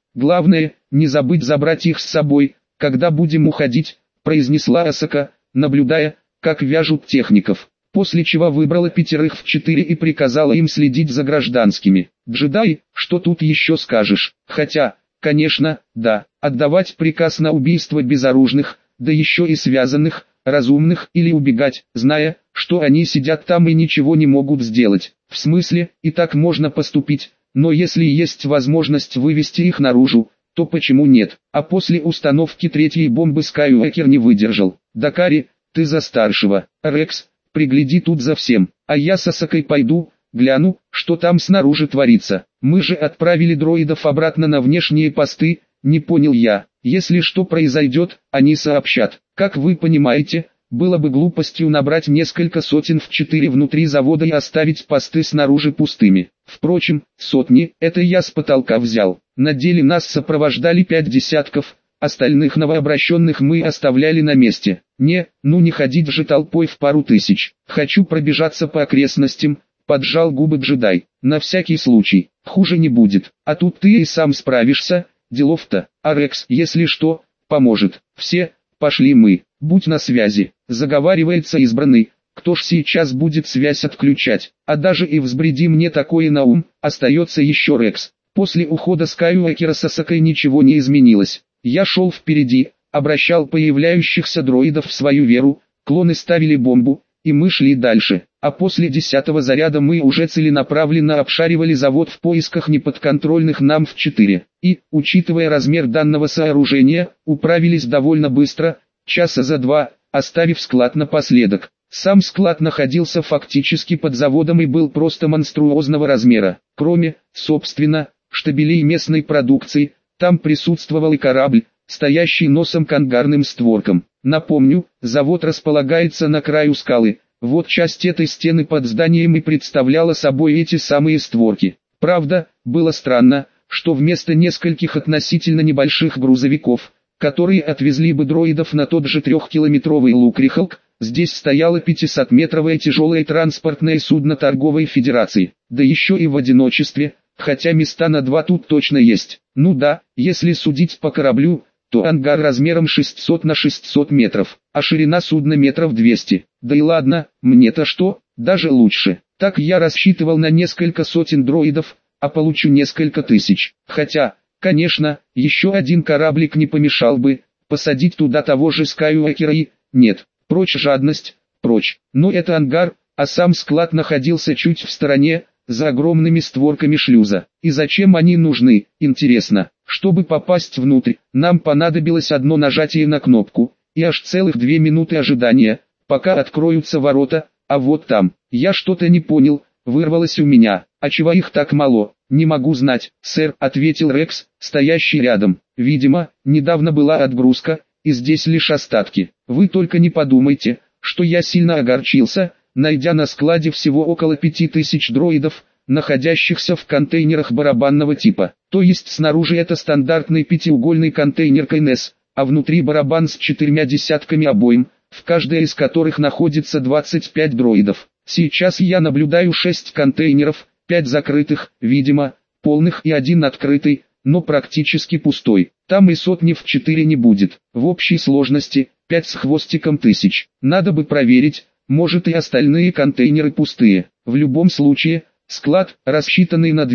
Главное, не забыть забрать их с собой, когда будем уходить, произнесла Асака, наблюдая, как вяжут техников. После чего выбрала 5 в 4 и приказала им следить за гражданскими. Джедай, что тут еще скажешь? Хотя, конечно, да, отдавать приказ на убийство безоружных, да еще и связанных, разумных, или убегать, зная, что они сидят там и ничего не могут сделать. В смысле, и так можно поступить, но если есть возможность вывести их наружу, то почему нет? А после установки 3-й бомбы Скайуокер не выдержал. Дакари, ты за старшего. Рекс, пригляди тут за всем, а я с Асакой пойду, гляну, что там снаружи творится. Мы же отправили дроидов обратно на внешние посты, не понял я. Если что произойдет, они сообщат. Как вы понимаете, было бы глупостью набрать несколько сотен в 4 внутри завода и оставить посты снаружи пустыми. Впрочем, сотни, это я с потолка взял. На деле нас сопровождали 5 десятков, остальных новообращенных мы оставляли на месте. Не ходить же толпой в пару тысяч. Хочу пробежаться по окрестностям, поджал губы джедай. На всякий случай, хуже не будет. А тут ты и сам справишься, делов-то. А Рекс, если что, поможет. Все, пошли мы, будь на связи. Заговаривается избранный. Кто ж сейчас будет связь отключать? А даже и взбреди мне такое на ум, остается еще Рекс. После ухода Скайуокера с Асакой ничего не изменилось. Я шел впереди, обращал появляющихся дроидов в свою веру, клоны ставили бомбу, и мы шли дальше. А после 10-го заряда мы уже целенаправленно обшаривали завод в поисках неподконтрольных нам в 4. И, учитывая размер данного сооружения, управились довольно быстро, часа за 2, оставив склад напоследок. Сам склад находился фактически под заводом и был просто монструозного размера. Кроме, собственно, штабелей местной продукции, там присутствовал и корабль, стоящий носом к ангарным створкам. Напомню, завод располагается на краю скалы. Вот часть этой стены под зданием и представляла собой эти самые створки. Правда, было странно, что вместо нескольких относительно небольших грузовиков, которые отвезли бы дроидов на тот же 3-километровый Лукрихалк, здесь стояло 500-метровое тяжелое транспортное судно торговой федерации, да еще и в одиночестве, хотя места на 2 тут точно есть. Ну да, если судить по кораблю, то ангар размером 600 на 600 метров, а ширина судна метров 200. Да и ладно, мне-то что, даже лучше. Так я рассчитывал на несколько сотен дроидов, а получу несколько тысяч. Хотя, конечно, еще один кораблик не помешал бы, посадить туда того же Скайуокера и... Нет, прочь жадность, прочь. Но это ангар, а сам склад находился чуть в стороне, за огромными створками шлюза. И зачем они нужны, интересно? Чтобы попасть внутрь, нам понадобилось одно нажатие на кнопку, и аж целых 2 минуты ожидания, пока откроются ворота, а вот там, я что-то не понял, вырвалось у меня. А чего их так мало? Не могу знать, сэр, ответил Рекс, стоящий рядом. Видимо, недавно была отгрузка, и здесь лишь остатки. Вы только не подумайте, что я сильно огорчился, найдя на складе всего около 5000 дроидов, находящихся в контейнерах барабанного типа. То есть снаружи это стандартный пятиугольный контейнер КНС, а внутри барабан с 4 десятками обоим, в каждой из которых находится 25 дроидов. Сейчас я наблюдаю 6 контейнеров, 5 закрытых, видимо, полных и 1 открытый, но практически пустой. Там и сотни в 4 не будет. В общей сложности 5 с хвостиком тысяч. Надо бы проверить, может и остальные контейнеры пустые. В любом случае, склад, рассчитанный на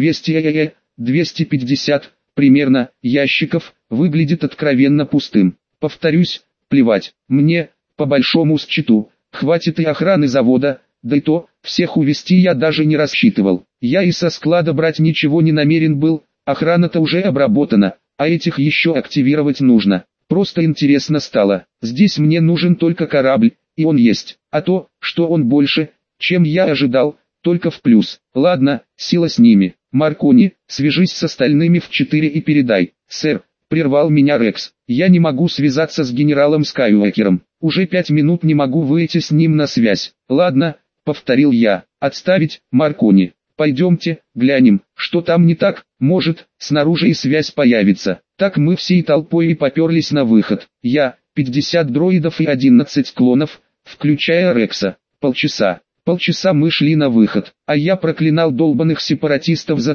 250 примерно ящиков, выглядит откровенно пустым. Повторюсь, плевать, мне, по большому счету, хватит и охраны завода, да и то, всех увезти я даже не рассчитывал. Я и со склада брать ничего не намерен был, охрана-то уже обработана, а этих еще активировать нужно. Просто интересно стало, здесь мне нужен только корабль, и он есть, а то, что он больше, чем я ожидал, только в плюс. Ладно, сила с ними. Маркони, свяжись с остальными в 4 и передай. Сэр, прервал меня Рекс, я не могу связаться с генералом Скайуокером. Уже 5 минут не могу выйти с ним на связь. Ладно, повторил я, отставить, Маркони. Пойдемте, глянем, что там не так, может, снаружи и связь появится. Так мы всей толпой и поперлись на выход. Я, 50 дроидов и 11 клонов, включая Рекса. Полчаса мы шли на выход, а я проклинал долбанных сепаратистов за то,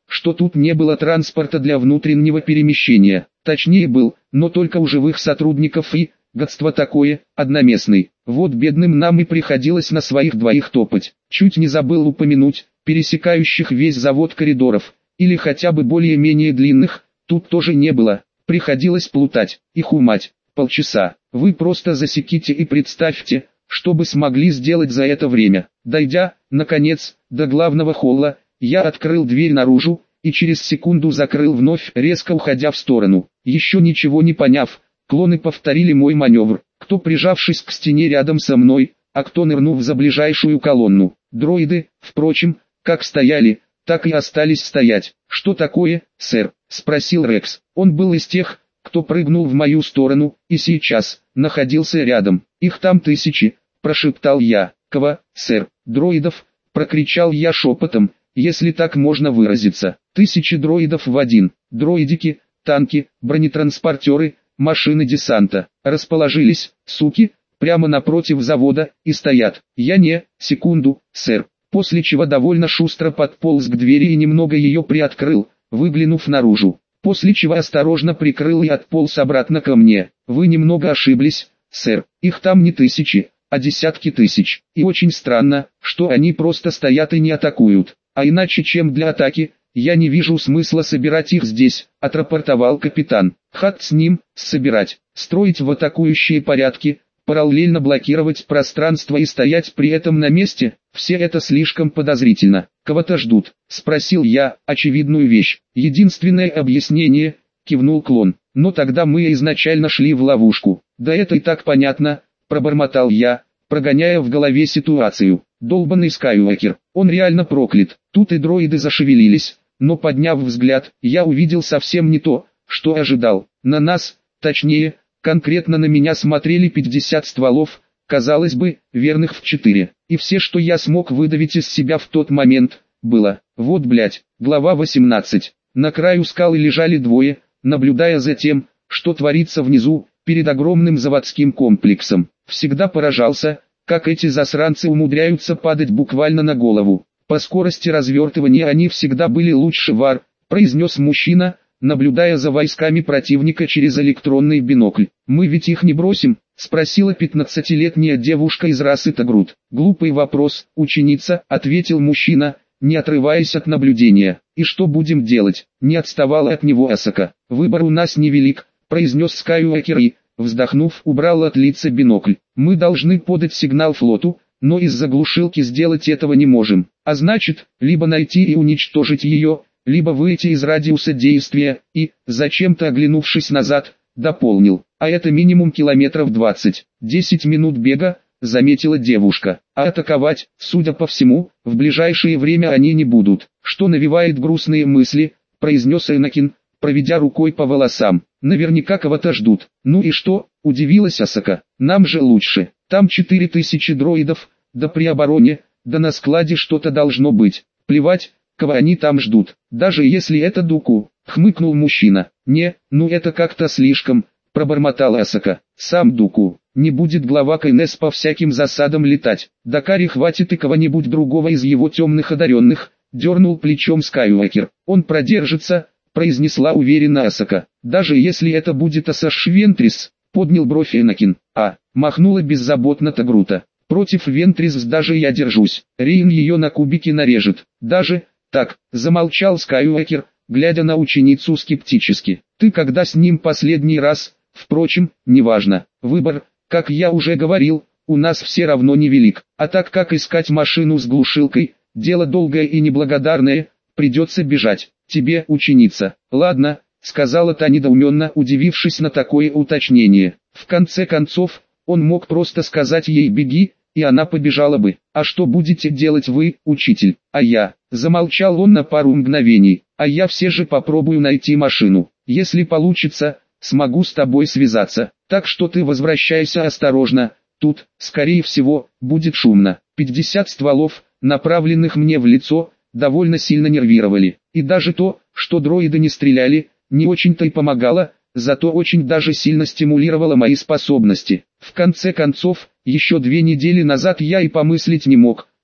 что тут не было транспорта для внутреннего перемещения. Точнее был, но только у живых сотрудников и, гадство такое, одноместный. Вот бедным нам и приходилось на своих двоих топать. Чуть не забыл упомянуть, пересекающих весь завод коридоров, или хотя бы более-менее длинных, тут тоже не было. Приходилось плутать, и хумать, полчаса. Вы просто засеките и представьте, что бы смогли сделать за это время. Дойдя, наконец, до главного холла, я открыл дверь наружу, и через секунду закрыл вновь, резко уходя в сторону. Еще ничего не поняв, клоны повторили мой маневр, кто прижавшись к стене рядом со мной, а кто нырнув за ближайшую колонну. Дроиды, впрочем, как стояли, так и остались стоять. «Что такое, сэр?» — спросил Рекс. Он был из тех, кто прыгнул в мою сторону, и сейчас находился рядом. «Их там тысячи», — прошептал я. «Кого, сэр?» «Дроидов», — прокричал я шепотом, если так можно выразиться. «Тысячи дроидов в один. Дроидики, танки, бронетранспортеры, машины десанта. Расположились, суки, прямо напротив завода, и стоят. Я не, секунду, сэр». После чего довольно шустро подполз к двери и немного ее приоткрыл, выглянув наружу. После чего осторожно прикрыл и отполз обратно ко мне. «Вы немного ошиблись, сэр. Их там не тысячи, а десятки тысяч. И очень странно, что они просто стоят и не атакуют. А иначе чем для атаки, я не вижу смысла собирать их здесь», — отрапортовал капитан. «Хат с ним, собирать, строить в атакующие порядки, параллельно блокировать пространство и стоять при этом на месте, все это слишком подозрительно. Кого-то ждут?» — спросил я, очевидную вещь. «Единственное объяснение», — кивнул клон. «Но тогда мы изначально шли в ловушку». «Да это и так понятно», — пробормотал я, прогоняя в голове ситуацию. Долбанный Скайуокер, он реально проклят. Тут и дроиды зашевелились, но подняв взгляд, я увидел совсем не то, что ожидал. На нас, точнее, конкретно на меня смотрели 50 стволов, казалось бы, верных в 4. И все, что я смог выдавить из себя в тот момент, было: «Вот блять». Глава 18. На краю скалы лежали двое, наблюдая за тем, что творится внизу, перед огромным заводским комплексом. Всегда поражался, как эти засранцы умудряются падать буквально на голову. «По скорости развертывания они всегда были лучше ВАР», произнес мужчина, наблюдая за войсками противника через электронный бинокль. «Мы ведь их не бросим?» — спросила 15-летняя девушка из расы Тагрут. «Глупый вопрос, ученица», — ответил мужчина, не отрываясь от наблюдения. «И что будем делать?» — не отставала от него Асака. «Выбор у нас невелик», — произнес Скайуокер и, вздохнув, убрал от лица бинокль. «Мы должны подать сигнал флоту, но из-за глушилки сделать этого не можем. А значит, либо найти и уничтожить ее, либо выйти из радиуса действия», и, зачем-то оглянувшись назад, дополнил: «А это минимум километров 20. 10 минут бега», — заметила девушка. «А атаковать, судя по всему, в ближайшее время они не будут». «Что навевает грустные мысли», — произнес Энакин, проведя рукой по волосам. «Наверняка кого-то ждут». «Ну и что?» — удивилась Асака. «Нам же лучше. Там 4000 дроидов, да при обороне, да на складе что-то должно быть. Плевать, кого они там ждут. Даже если это Дуку», — хмыкнул мужчина. «Не, ну это как-то слишком», — пробормотала Асака. «Сам Дуку. Не будет глава КНС по всяким засадам летать. Дакари хватит и кого-нибудь другого из его темных одаренных», — дернул плечом Скайуокер. «Он продержится», — произнесла уверенно Асака. «Даже если это будет Асаш Вентрис», — поднял бровь Энакин. Махнула беззаботно Тагрута. «Против Вентрис даже я держусь. Рейн ее на кубики нарежет. Даже...» «Так», — замолчал Скайуокер, глядя на ученицу скептически. «Ты когда с ним последний раз? Впрочем, неважно. Выбор, как я уже говорил, у нас все равно невелик. А так как искать машину с глушилкой, дело долгое и неблагодарное, придется бежать. Тебе, ученица». «Ладно», — сказала та недоуменно, удивившись на такое уточнение. В конце концов, он мог просто сказать ей «беги», и она побежала бы. «А что будете делать вы, учитель?» «А я...» Замолчал он на пару мгновений. «А я все же попробую найти машину. Если получится, смогу с тобой связаться. Так что ты возвращайся осторожно. Тут, скорее всего, будет шумно». 50 стволов, направленных мне в лицо, довольно сильно нервировали. И даже то, что дроиды не стреляли, не очень-то и помогало, зато очень даже сильно стимулировало мои способности. В конце концов, еще 2 недели назад я и помыслить не мог,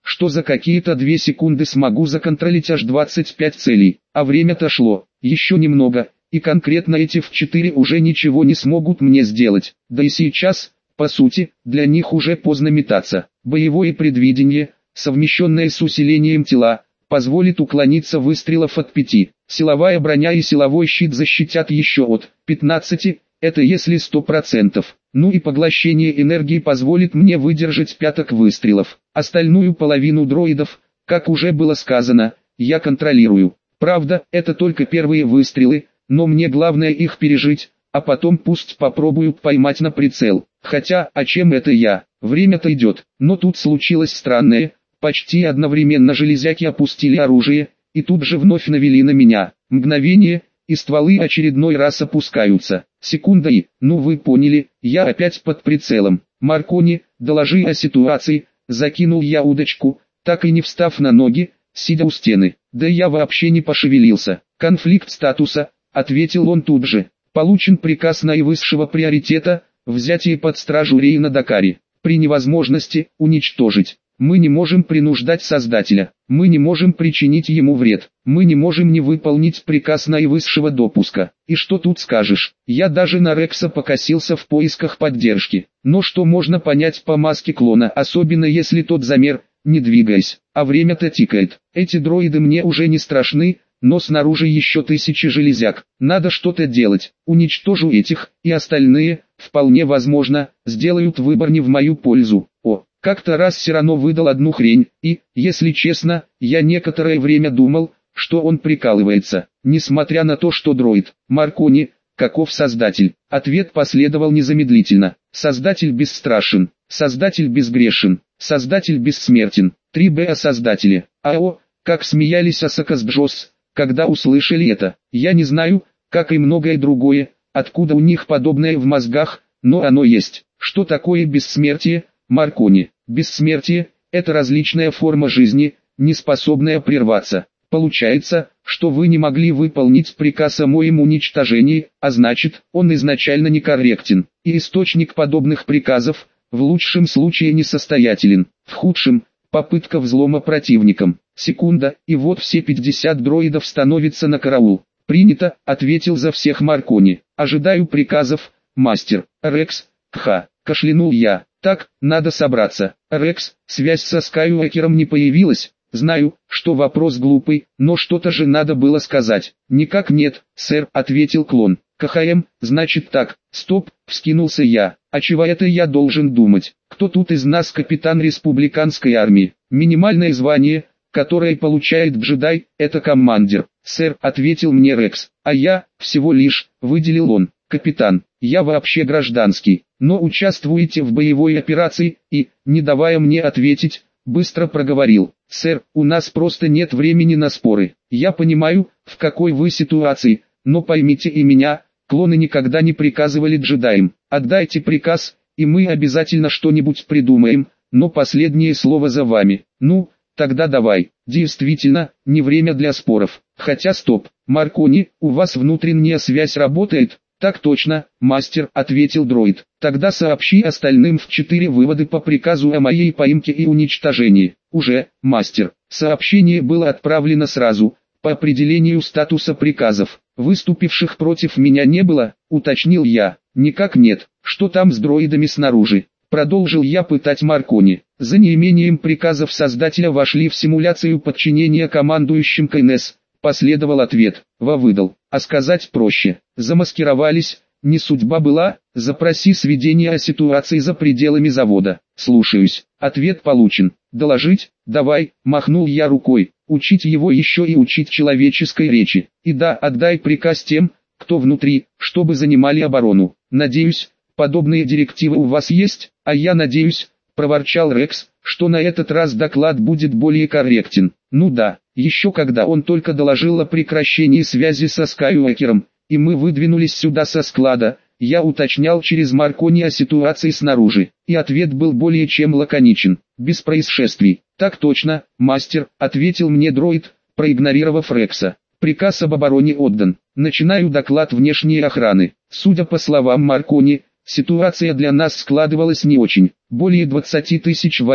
что за какие-то 2 секунды смогу законтролить аж 25 целей, а время-то шло, еще немного, и конкретно эти в-4 уже ничего не смогут мне сделать, да и сейчас, по сути, для них уже поздно метаться. Боевое предвидение, совмещенное с усилением тела, позволит уклониться выстрелов от 5. Силовая броня и силовой щит защитят еще от 15, это если 100%. Ну и поглощение энергии позволит мне выдержать 5 выстрелов. Остальную половину дроидов, как уже было сказано, я контролирую. Правда, это только первые выстрелы, но мне главное их пережить, а потом пусть попробуют поймать на прицел. Хотя, а чем это я? Время-то идет. Но тут случилось странное. Почти одновременно железяки опустили оружие, и тут же вновь навели на меня. Мгновение, и стволы очередной раз опускаются. Секунда и, ну вы поняли, я опять под прицелом. Маркони, доложи о ситуации, закинул я удочку, так и не встав на ноги, сидя у стены. Да я вообще не пошевелился. Конфликт статуса, ответил он тут же. Получен приказ наивысшего приоритета, взятие под стражу Рейна Дакари. При невозможности уничтожить. Мы не можем принуждать Создателя, мы не можем причинить ему вред, мы не можем не выполнить приказ наивысшего допуска. И что тут скажешь? Я даже на Рекса покосился в поисках поддержки. Но что можно понять по маске клона, особенно если тот замер, не двигаясь, а время-то тикает. Эти дроиды мне уже не страшны, но снаружи еще 1000 железяк. Надо что-то делать. Уничтожу этих, и остальные, вполне возможно, сделают выбор не в мою пользу. Как-то раз Сирано выдал одну хрень, и, если честно, я некоторое время думал, что он прикалывается. Несмотря на то, что дроид, Маркони, каков Создатель? Ответ последовал незамедлительно. Создатель бесстрашен, Создатель безгрешен, Создатель бессмертен. 3Б о Создателе. АО, как смеялись Асака с Джос, когда услышали это. Я не знаю, как и многое другое, откуда у них подобное в мозгах, но оно есть. Что такое бессмертие, Маркони? Бессмертие – это различная форма жизни, не способная прерваться. Получается, что вы не могли выполнить приказ о моем уничтожении, а значит, он изначально некорректен. И источник подобных приказов, в лучшем случае несостоятелен, в худшем – попытка взлома противником. Секунда, и вот все 50 дроидов становятся на караул. «Принято», — ответил за всех Маркони. «Ожидаю приказов, мастер». «Рекс, кха», — кашлянул я. «Так, надо собраться». «Рекс, связь со Скайуокером не появилась?» «Знаю, что вопрос глупый, но что-то же надо было сказать». «Никак нет, сэр», — ответил клон. «КХМ, значит так». «Стоп», — вскинулся я. «А чего это я должен думать? Кто тут из нас капитан республиканской армии?» «Минимальное звание, которое получает джедай, это командир». «Сэр», — ответил мне Рекс. «А я, всего лишь», — выделил он. «Капитан, я вообще гражданский, но участвуете в боевой операции», и, не давая мне ответить, быстро проговорил. «Сэр, у нас просто нет времени на споры. Я понимаю, в какой вы ситуации, но поймите и меня, клоны никогда не приказывали джедаям. Отдайте приказ, и мы обязательно что-нибудь придумаем, но последнее слово за вами. Ну, тогда давай». Действительно, не время для споров. Хотя стоп, Маркони, у вас внутренняя связь работает? «Так точно, мастер», — ответил дроид. «Тогда сообщи остальным в 4 выводы по приказу о моей поимке и уничтожении». «Уже, мастер». Сообщение было отправлено сразу, по определению статуса приказов. «Выступивших против меня не было», — уточнил я. «Никак нет. Что там с дроидами снаружи?» Продолжил я пытать Маркони. За неимением приказов Создателя вошли в симуляцию подчинения командующим КНС. Последовал ответ. Выдал. А сказать проще. Замаскировались, не судьба была, запроси сведения о ситуации за пределами завода. Слушаюсь. Ответ получен. Доложить? Давай, махнул я рукой. Учить его еще и учить человеческой речи. И да, отдай приказ тем, кто внутри, чтобы занимали оборону. Надеюсь, подобные директивы у вас есть, а я надеюсь, проворчал Рекс, что на этот раз доклад будет более корректен. Ну да, еще когда он только доложил о прекращении связи со Скайуокером, и мы выдвинулись сюда со склада, я уточнял через Маркони о ситуации снаружи, и ответ был более чем лаконичен, без происшествий. «Так точно, мастер», — ответил мне дроид, проигнорировав Рекса. «Приказ об обороне отдан. Начинаю доклад внешней охраны. Судя по словам Маркони, ситуация для нас складывалась не очень. Более 20 тысяч в один,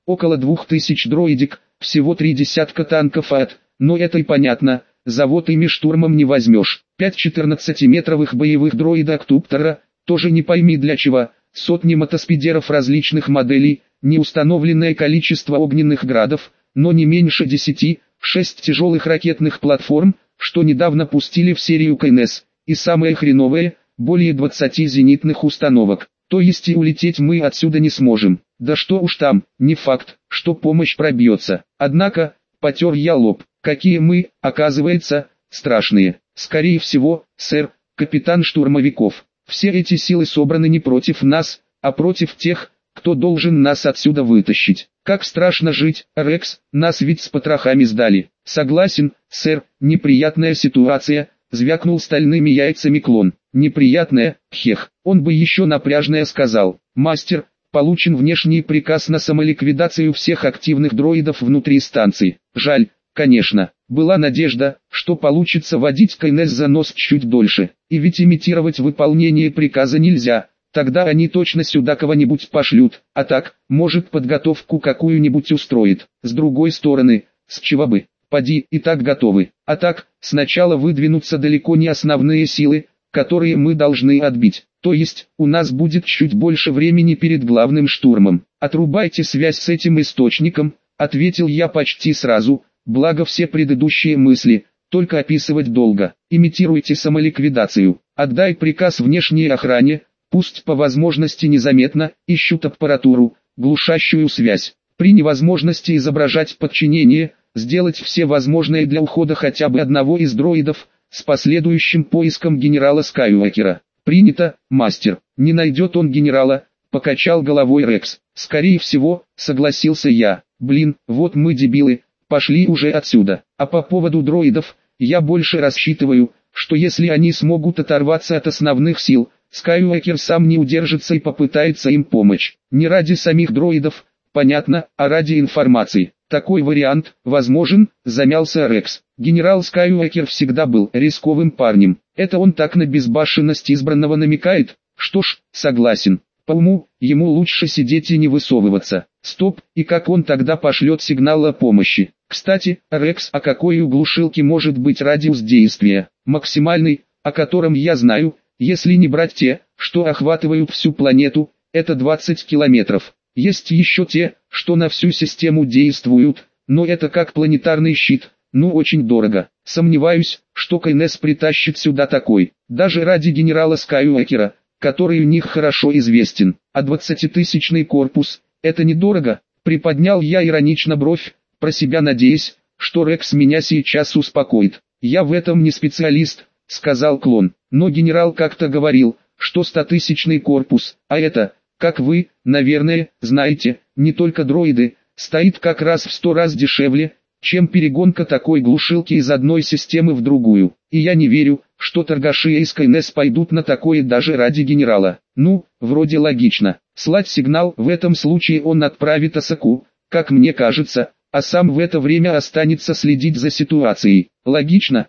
около 2000 дроидик, всего 3 десятка танков но это и понятно, завод ими штурмом не возьмешь. 5 14-метровых боевых дроида-октуптера, тоже не пойми для чего, сотни мотоспидеров различных моделей, неустановленное количество огненных градов, но не меньше 10, 6 тяжелых ракетных платформ, что недавно пустили в серию КНС, и самое хреновое, более 20 зенитных установок. То есть и улететь мы отсюда не сможем. Да что уж там, не факт, что помощь пробьется. Однако, потер я лоб, какие мы, оказывается, страшные. Скорее всего, сэр, капитан штурмовиков. Все эти силы собраны не против нас, а против тех, кто должен нас отсюда вытащить. Как страшно жить, Рекс, нас ведь с потрохами сдали. Согласен, сэр, неприятная ситуация, звякнул стальными яйцами клон. Неприятная, хех, он бы еще напряжное сказал. Мастер, получен внешний приказ на самоликвидацию всех активных дроидов внутри станции. Жаль, конечно, была надежда, что получится водить КНС за нос чуть дольше. И ведь имитировать выполнение приказа нельзя, тогда они точно сюда кого-нибудь пошлют, а так, может подготовку какую-нибудь устроит. С другой стороны, с чего бы, поди, и так готовы. А так, сначала выдвинутся далеко не основные силы, которые мы должны отбить. То есть, у нас будет чуть больше времени перед главным штурмом. Отрубайте связь с этим источником, ответил я почти сразу, благо все предыдущие мысли, только описывать долго. Имитируйте самоликвидацию, отдай приказ внешней охране, пусть по возможности незаметно, ищут аппаратуру, глушащую связь. При невозможности изображать подчинение, сделать все возможное для ухода хотя бы одного из дроидов, с последующим поиском генерала Скайуокера. Принято, мастер. Не найдет он генерала, покачал головой Рекс. Скорее всего, согласился я. Блин, вот мы дебилы, пошли уже отсюда. А по поводу дроидов, я больше рассчитываю, что если они смогут оторваться от основных сил, Скайуокер сам не удержится и попытается им помочь. Не ради самих дроидов, понятно, а ради информации. Такой вариант возможен, замялся Рекс. Генерал Скайуокер всегда был рисковым парнем. Это он так на безбашенность избранного намекает? Что ж, согласен. По уму, ему лучше сидеть и не высовываться. Стоп, и как он тогда пошлет сигнал о помощи? Кстати, Рекс, а какой у глушилки может быть радиус действия? Максимальный, о котором я знаю, если не брать те, что охватывают всю планету, это 20 километров. Есть еще те, что на всю систему действуют, но это как планетарный щит, очень дорого. Сомневаюсь, что КНС притащит сюда такой, даже ради генерала Скайуокера, который у них хорошо известен. А 20-тысячный корпус, это недорого, приподнял я иронично бровь, про себя надеясь, что Рекс меня сейчас успокоит. Я в этом не специалист, сказал клон, но генерал как-то говорил, что 100-тысячный корпус, а это, как вы, наверное, знаете, не только дроиды, стоит как раз в 100 раз дешевле, чем перегонка такой глушилки из одной системы в другую. И я не верю, что торгаши из КНС пойдут на такое даже ради генерала. Вроде логично. Слать сигнал в этом случае он отправит Асаку, как мне кажется, а сам в это время останется следить за ситуацией. Логично,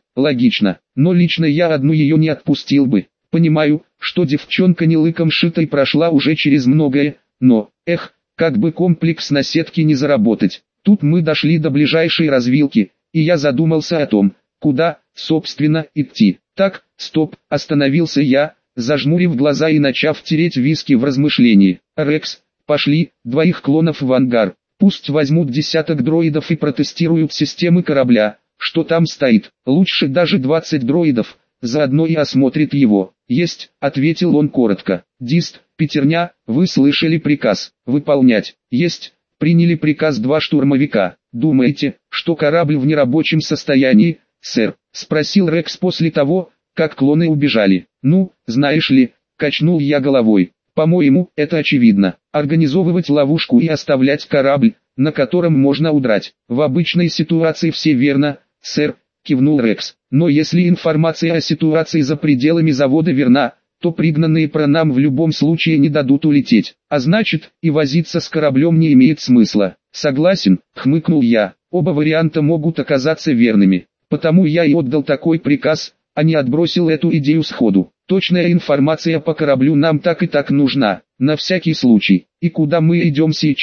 но лично я одну ее не отпустил бы. Понимаю, что девчонка не лыком шитой прошла уже через многое, но, как бы комплекс на сетке не заработать. Тут мы дошли до ближайшей развилки, и я задумался о том, куда, собственно, идти. Так, стоп, остановился я, зажмурив глаза и начав тереть виски в размышлении. Рекс, пошли, 2 клонов в ангар, пусть возьмут десяток дроидов и протестируют системы корабля, что там стоит, лучше даже 20 дроидов, заодно и осмотрит его. Есть, ответил он коротко. Дист, пятерня, вы слышали приказ, выполнять. Есть, приняли приказ 2 штурмовика. Думаете, что корабль в нерабочем состоянии, сэр? Спросил Рекс после того, как клоны убежали. Знаешь ли, качнул я головой. По-моему, это очевидно. Организовывать ловушку и оставлять корабль, на котором можно удрать. В обычной ситуации все верно, сэр, кивнул Рекс. Но если информация о ситуации за пределами завода верна, то пригнанные нам в любом случае не дадут улететь. А значит, и возиться с кораблем не имеет смысла. Согласен, хмыкнул я. Оба варианта могут оказаться верными. Потому я и отдал такой приказ, а не отбросил эту идею сходу. Точная информация по кораблю нам так и так нужна, на всякий случай. И куда мы идем сейчас,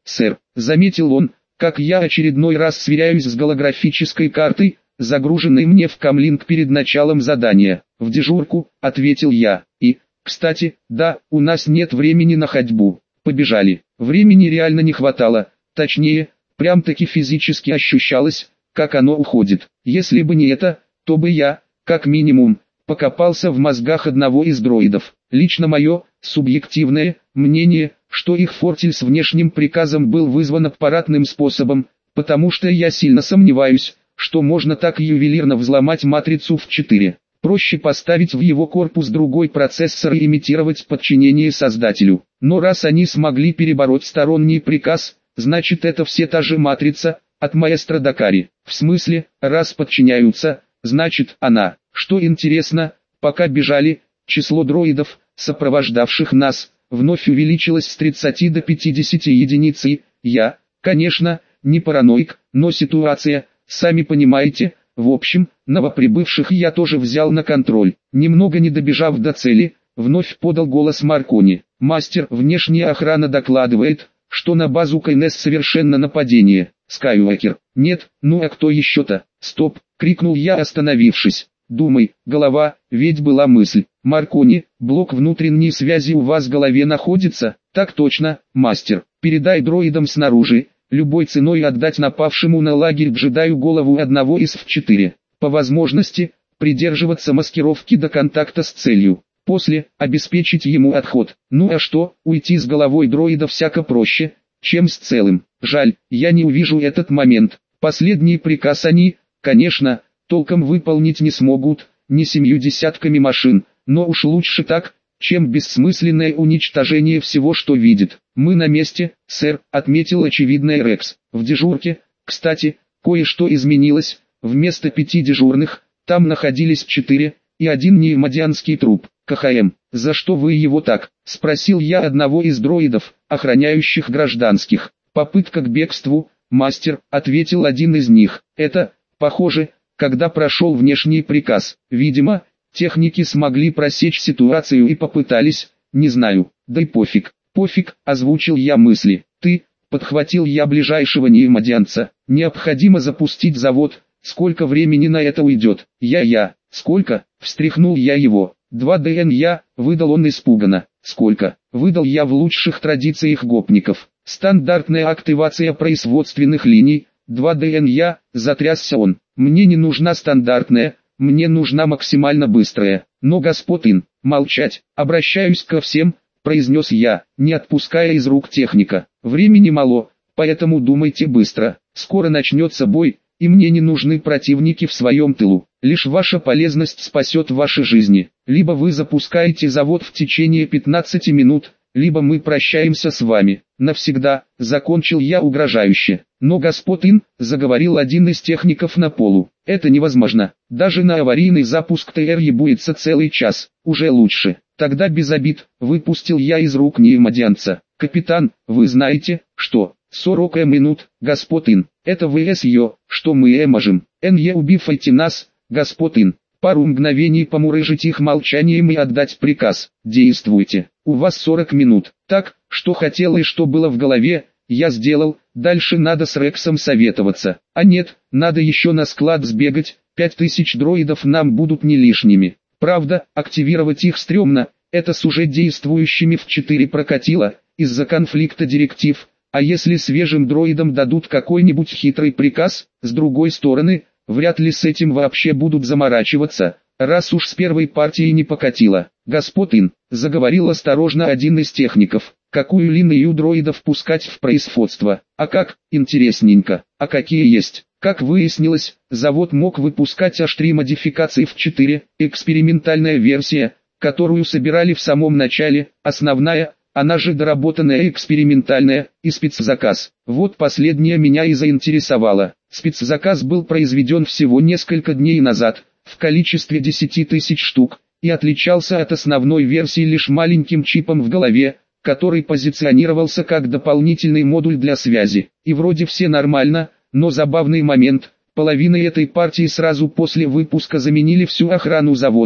сэр», — заметил он, как я очередной раз сверяюсь с голографической картой, загруженной мне в Камлинг перед началом задания. «В дежурку», — ответил я, — «и, кстати, да, у нас нет времени на ходьбу. Побежали». Времени реально не хватало, точнее, прям-таки физически ощущалось, как оно уходит. Если бы не это, то бы я, как минимум, покопался в мозгах одного из дроидов. Лично мое, субъективное, мнение, что их фортель с внешним приказом был вызван аппаратным способом, потому что я сильно сомневаюсь, что можно так ювелирно взломать матрицу в 4. Проще поставить в его корпус другой процессор и имитировать подчинение создателю. Но раз они смогли перебороть сторонний приказ, значит это все та же матрица, от маэстро до Кари. В смысле, раз подчиняются, значит она. Что интересно, пока бежали, число дроидов, сопровождавших нас, вновь увеличилось с 30 до 50 единиц и, я, конечно, не параноик, но ситуация, сами понимаете. В общем, новоприбывших я тоже взял на контроль. Немного не добежав до цели, вновь подал голос Маркони. «Мастер, внешняя охрана докладывает, что на базу КНС совершенно нападение. Скайуокер». «Нет, ну а кто еще-то?» «Стоп!» — крикнул я, остановившись. «Думай, голова, ведь была мысль». «Маркони, блок внутренней связи у вас в голове находится?» «Так точно, мастер. Передай дроидам снаружи, любой ценой отдать напавшему на лагерь джедаю голову одного из В4. По возможности, придерживаться маскировки до контакта с целью. После, обеспечить ему отход. Ну а что, уйти с головой дроида всяко проще, чем с целым. Жаль, я не увижу этот момент. Последний приказ они, конечно, толком выполнить не смогут, не 7 десятками машин, но уж лучше так, чем бессмысленное уничтожение всего, что видит. «Мы на месте, сэр», — отметил очевидный Рекс. «В дежурке, кстати, кое-что изменилось, вместо 5 дежурных, там находились 4, и один неимадианский труп. КХМ, за что вы его так?» — спросил я одного из дроидов, охраняющих гражданских. «Попытка к бегству, мастер», — ответил один из них. «Это, похоже, когда прошел внешний приказ. Видимо, техники смогли просечь ситуацию и попытались, не знаю, да и пофиг». «Пофиг», — озвучил я мысли. «Ты», — подхватил я ближайшего неимадианца, — «необходимо запустить завод, сколько времени на это уйдет?» «Я, сколько?» — встряхнул я его. 2 ДН, выдал он испуганно. «Сколько?» — выдал я в лучших традициях гопников. «Стандартная активация производственных линий, 2 ДН, затрясся он. «Мне не нужна стандартная, мне нужна максимально быстрая». «Но, господин, молчать, обращаюсь ко всем», — произнес я, не отпуская из рук техника. «Времени мало, поэтому думайте быстро. Скоро начнется бой, и мне не нужны противники в своем тылу. Лишь ваша полезность спасет ваши жизни. Либо вы запускаете завод в течение 15 минут, либо мы прощаемся с вами. Навсегда», — закончил я угрожающе. «Но, господин», — заговорил один из техников на полу, — «это невозможно. Даже на аварийный запуск ТР ебуется целый час. Уже лучше». «Тогда без обид», — выпустил я из рук неимадианца. «Капитан, вы знаете, что 40 минут, господин, это ВС ее, что мы можем. Не убивайте нас, господин». Пару мгновений помурыжить их молчанием и отдать приказ. «Действуйте. У вас 40 минут». Так, что хотел и что было в голове, я сделал. Дальше надо с Рексом советоваться. А нет, надо еще на склад сбегать. 5000 дроидов нам будут не лишними. Правда, активировать их стрёмно. Это с уже действующими в 4 прокатило, из-за конфликта директив. А если свежим дроидам дадут какой-нибудь хитрый приказ, с другой стороны, вряд ли с этим вообще будут заморачиваться, раз уж с первой партией не покатило. «Господин», — заговорил осторожно один из техников, — «какую линию дроидов пускать в производство? А как, интересненько, а какие есть?» Как выяснилось, завод мог выпускать аж 3 модификации в 4, экспериментальная версия, которую собирали в самом начале, основная, она же доработанная экспериментальная, и спецзаказ. Вот последняя меня и заинтересовала. Спецзаказ был произведен всего несколько дней назад, в количестве 10 000 штук, и отличался от основной версии лишь маленьким чипом в голове, который позиционировался как дополнительный модуль для связи. И вроде все нормально, но забавный момент, половина этой партии сразу после выпуска заменили всю охрану завода,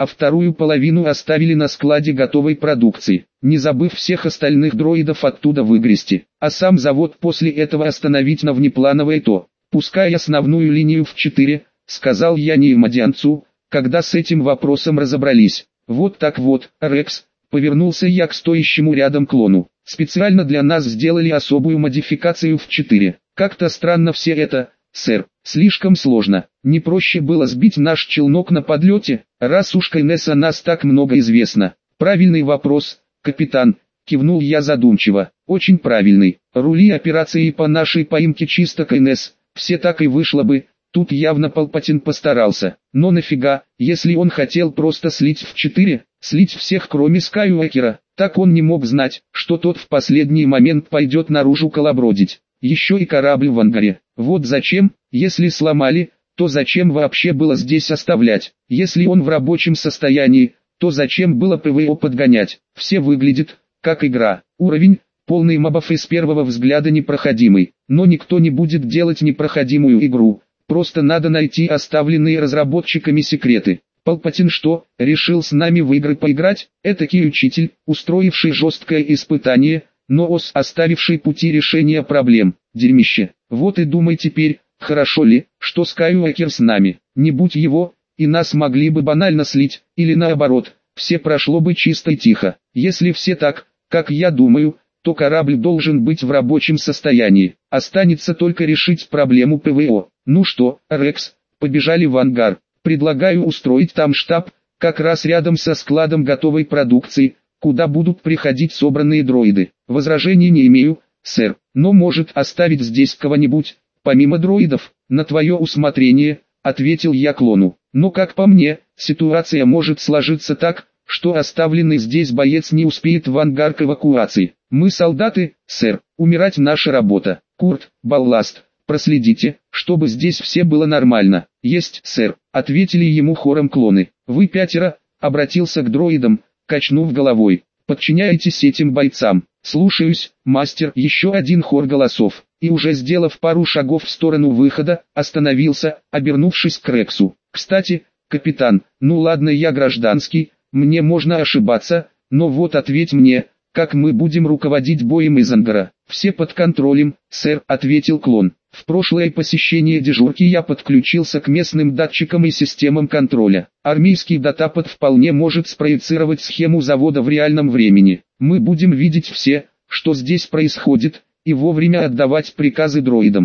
а вторую половину оставили на складе готовой продукции, не забыв всех остальных дроидов оттуда выгрести, а сам завод после этого остановить на внеплановое ТО. «Пускай основную линию в 4, сказал я неймодианцу, когда с этим вопросом разобрались. «Вот так вот, Рекс», повернулся я к стоящему рядом клону. «Специально для нас сделали особую модификацию в 4. Как-то странно все это, сэр, слишком сложно. Не проще было сбить наш челнок на подлете, раз уж КНС о нас так много известно?» «Правильный вопрос, капитан», кивнул я задумчиво. «Очень правильный. Рули операции по нашей поимке чисто КНС, все так и вышло бы». Тут явно Палпатин постарался. Но нафига, если он хотел просто слить в 4, слить всех кроме Скайуокера, так он не мог знать, что тот в последний момент пойдет наружу колобродить. Еще и корабль в ангаре. Вот зачем, если сломали, то зачем вообще было здесь оставлять? Если он в рабочем состоянии, то зачем было ПВО подгонять? Все выглядит, как игра. Уровень, полный мобов и с первого взгляда непроходимый. Но никто не будет делать непроходимую игру. Просто надо найти оставленные разработчиками секреты. Палпатин что, решил с нами в игры поиграть? Этакий учитель, устроивший жесткое испытание, но оставивший пути решения проблем. Дерьмище. Вот и думай теперь, хорошо ли, что Скайуокер с нами. Не будь его, и нас могли бы банально слить, или наоборот, все прошло бы чисто и тихо. Если все так, как я думаю, то корабль должен быть в рабочем состоянии. Останется только решить проблему ПВО. Ну что, Рекс, побежали в ангар. Предлагаю устроить там штаб, как раз рядом со складом готовой продукции, куда будут приходить собранные дроиды. Возражений не имею, сэр, но может оставить здесь кого-нибудь, помимо дроидов, на твое усмотрение, ответил я клону. Но как по мне, ситуация может сложиться так, что оставленный здесь боец не успеет в ангар к эвакуации. Мы солдаты, сэр, умирать наша работа. Курт, Балласт, проследите, чтобы здесь все было нормально. Есть, сэр, ответили ему хором клоны. Вы 5, обратился к дроидам, качнув головой. Подчиняйтесь этим бойцам. Слушаюсь, мастер. Еще один хор голосов. И уже сделав пару шагов в сторону выхода, остановился, обернувшись к Рексу. Кстати, капитан, ну ладно, я гражданский, мне можно ошибаться, но вот ответь мне, как мы будем руководить боем из ангара? Все под контролем, сэр, ответил клон. В прошлое посещение дежурки я подключился к местным датчикам и системам контроля. Армейский датапад вполне может спроецировать схему завода в реальном времени. Мы будем видеть все, что здесь происходит, и вовремя отдавать приказы дроидам.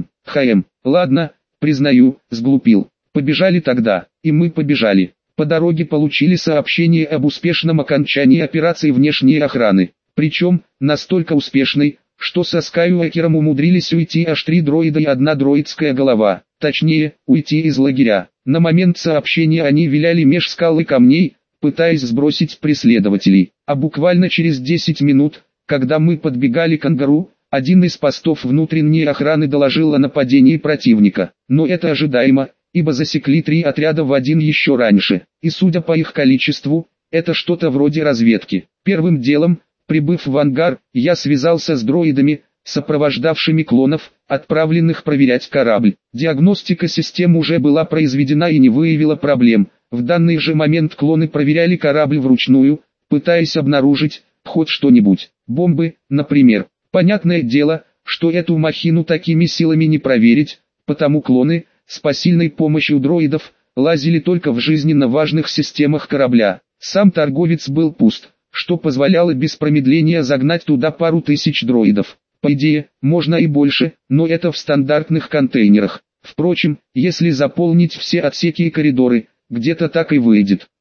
Ладно, признаю, сглупил. Побежали тогда, и мы побежали. По дороге получили сообщение об успешном окончании операции внешней охраны. Причем, настолько успешной, что со Скайуокером умудрились уйти аж 3 дроида и 1 дроидская голова. Точнее, уйти из лагеря. На момент сообщения они виляли меж скал и камней, пытаясь сбросить преследователей. А буквально через 10 минут, когда мы подбегали к ангару, один из постов внутренней охраны доложил о нападении противника. Но это ожидаемо, ибо засекли 3 отряда в один еще раньше. И судя по их количеству, это что-то вроде разведки. Первым делом, прибыв в ангар, я связался с дроидами, сопровождавшими клонов, отправленных проверять корабль. Диагностика систем уже была произведена и не выявила проблем. В данный же момент клоны проверяли корабль вручную, пытаясь обнаружить хоть что-нибудь. Бомбы, например. Понятное дело, что эту махину такими силами не проверить, потому клоны, с посильной помощью дроидов, лазили только в жизненно важных системах корабля. Сам торговец был пуст, что позволяло без промедления загнать туда пару тысяч дроидов. По идее, можно и больше, но это в стандартных контейнерах. Впрочем, если заполнить все отсеки и коридоры, где-то так и выйдет.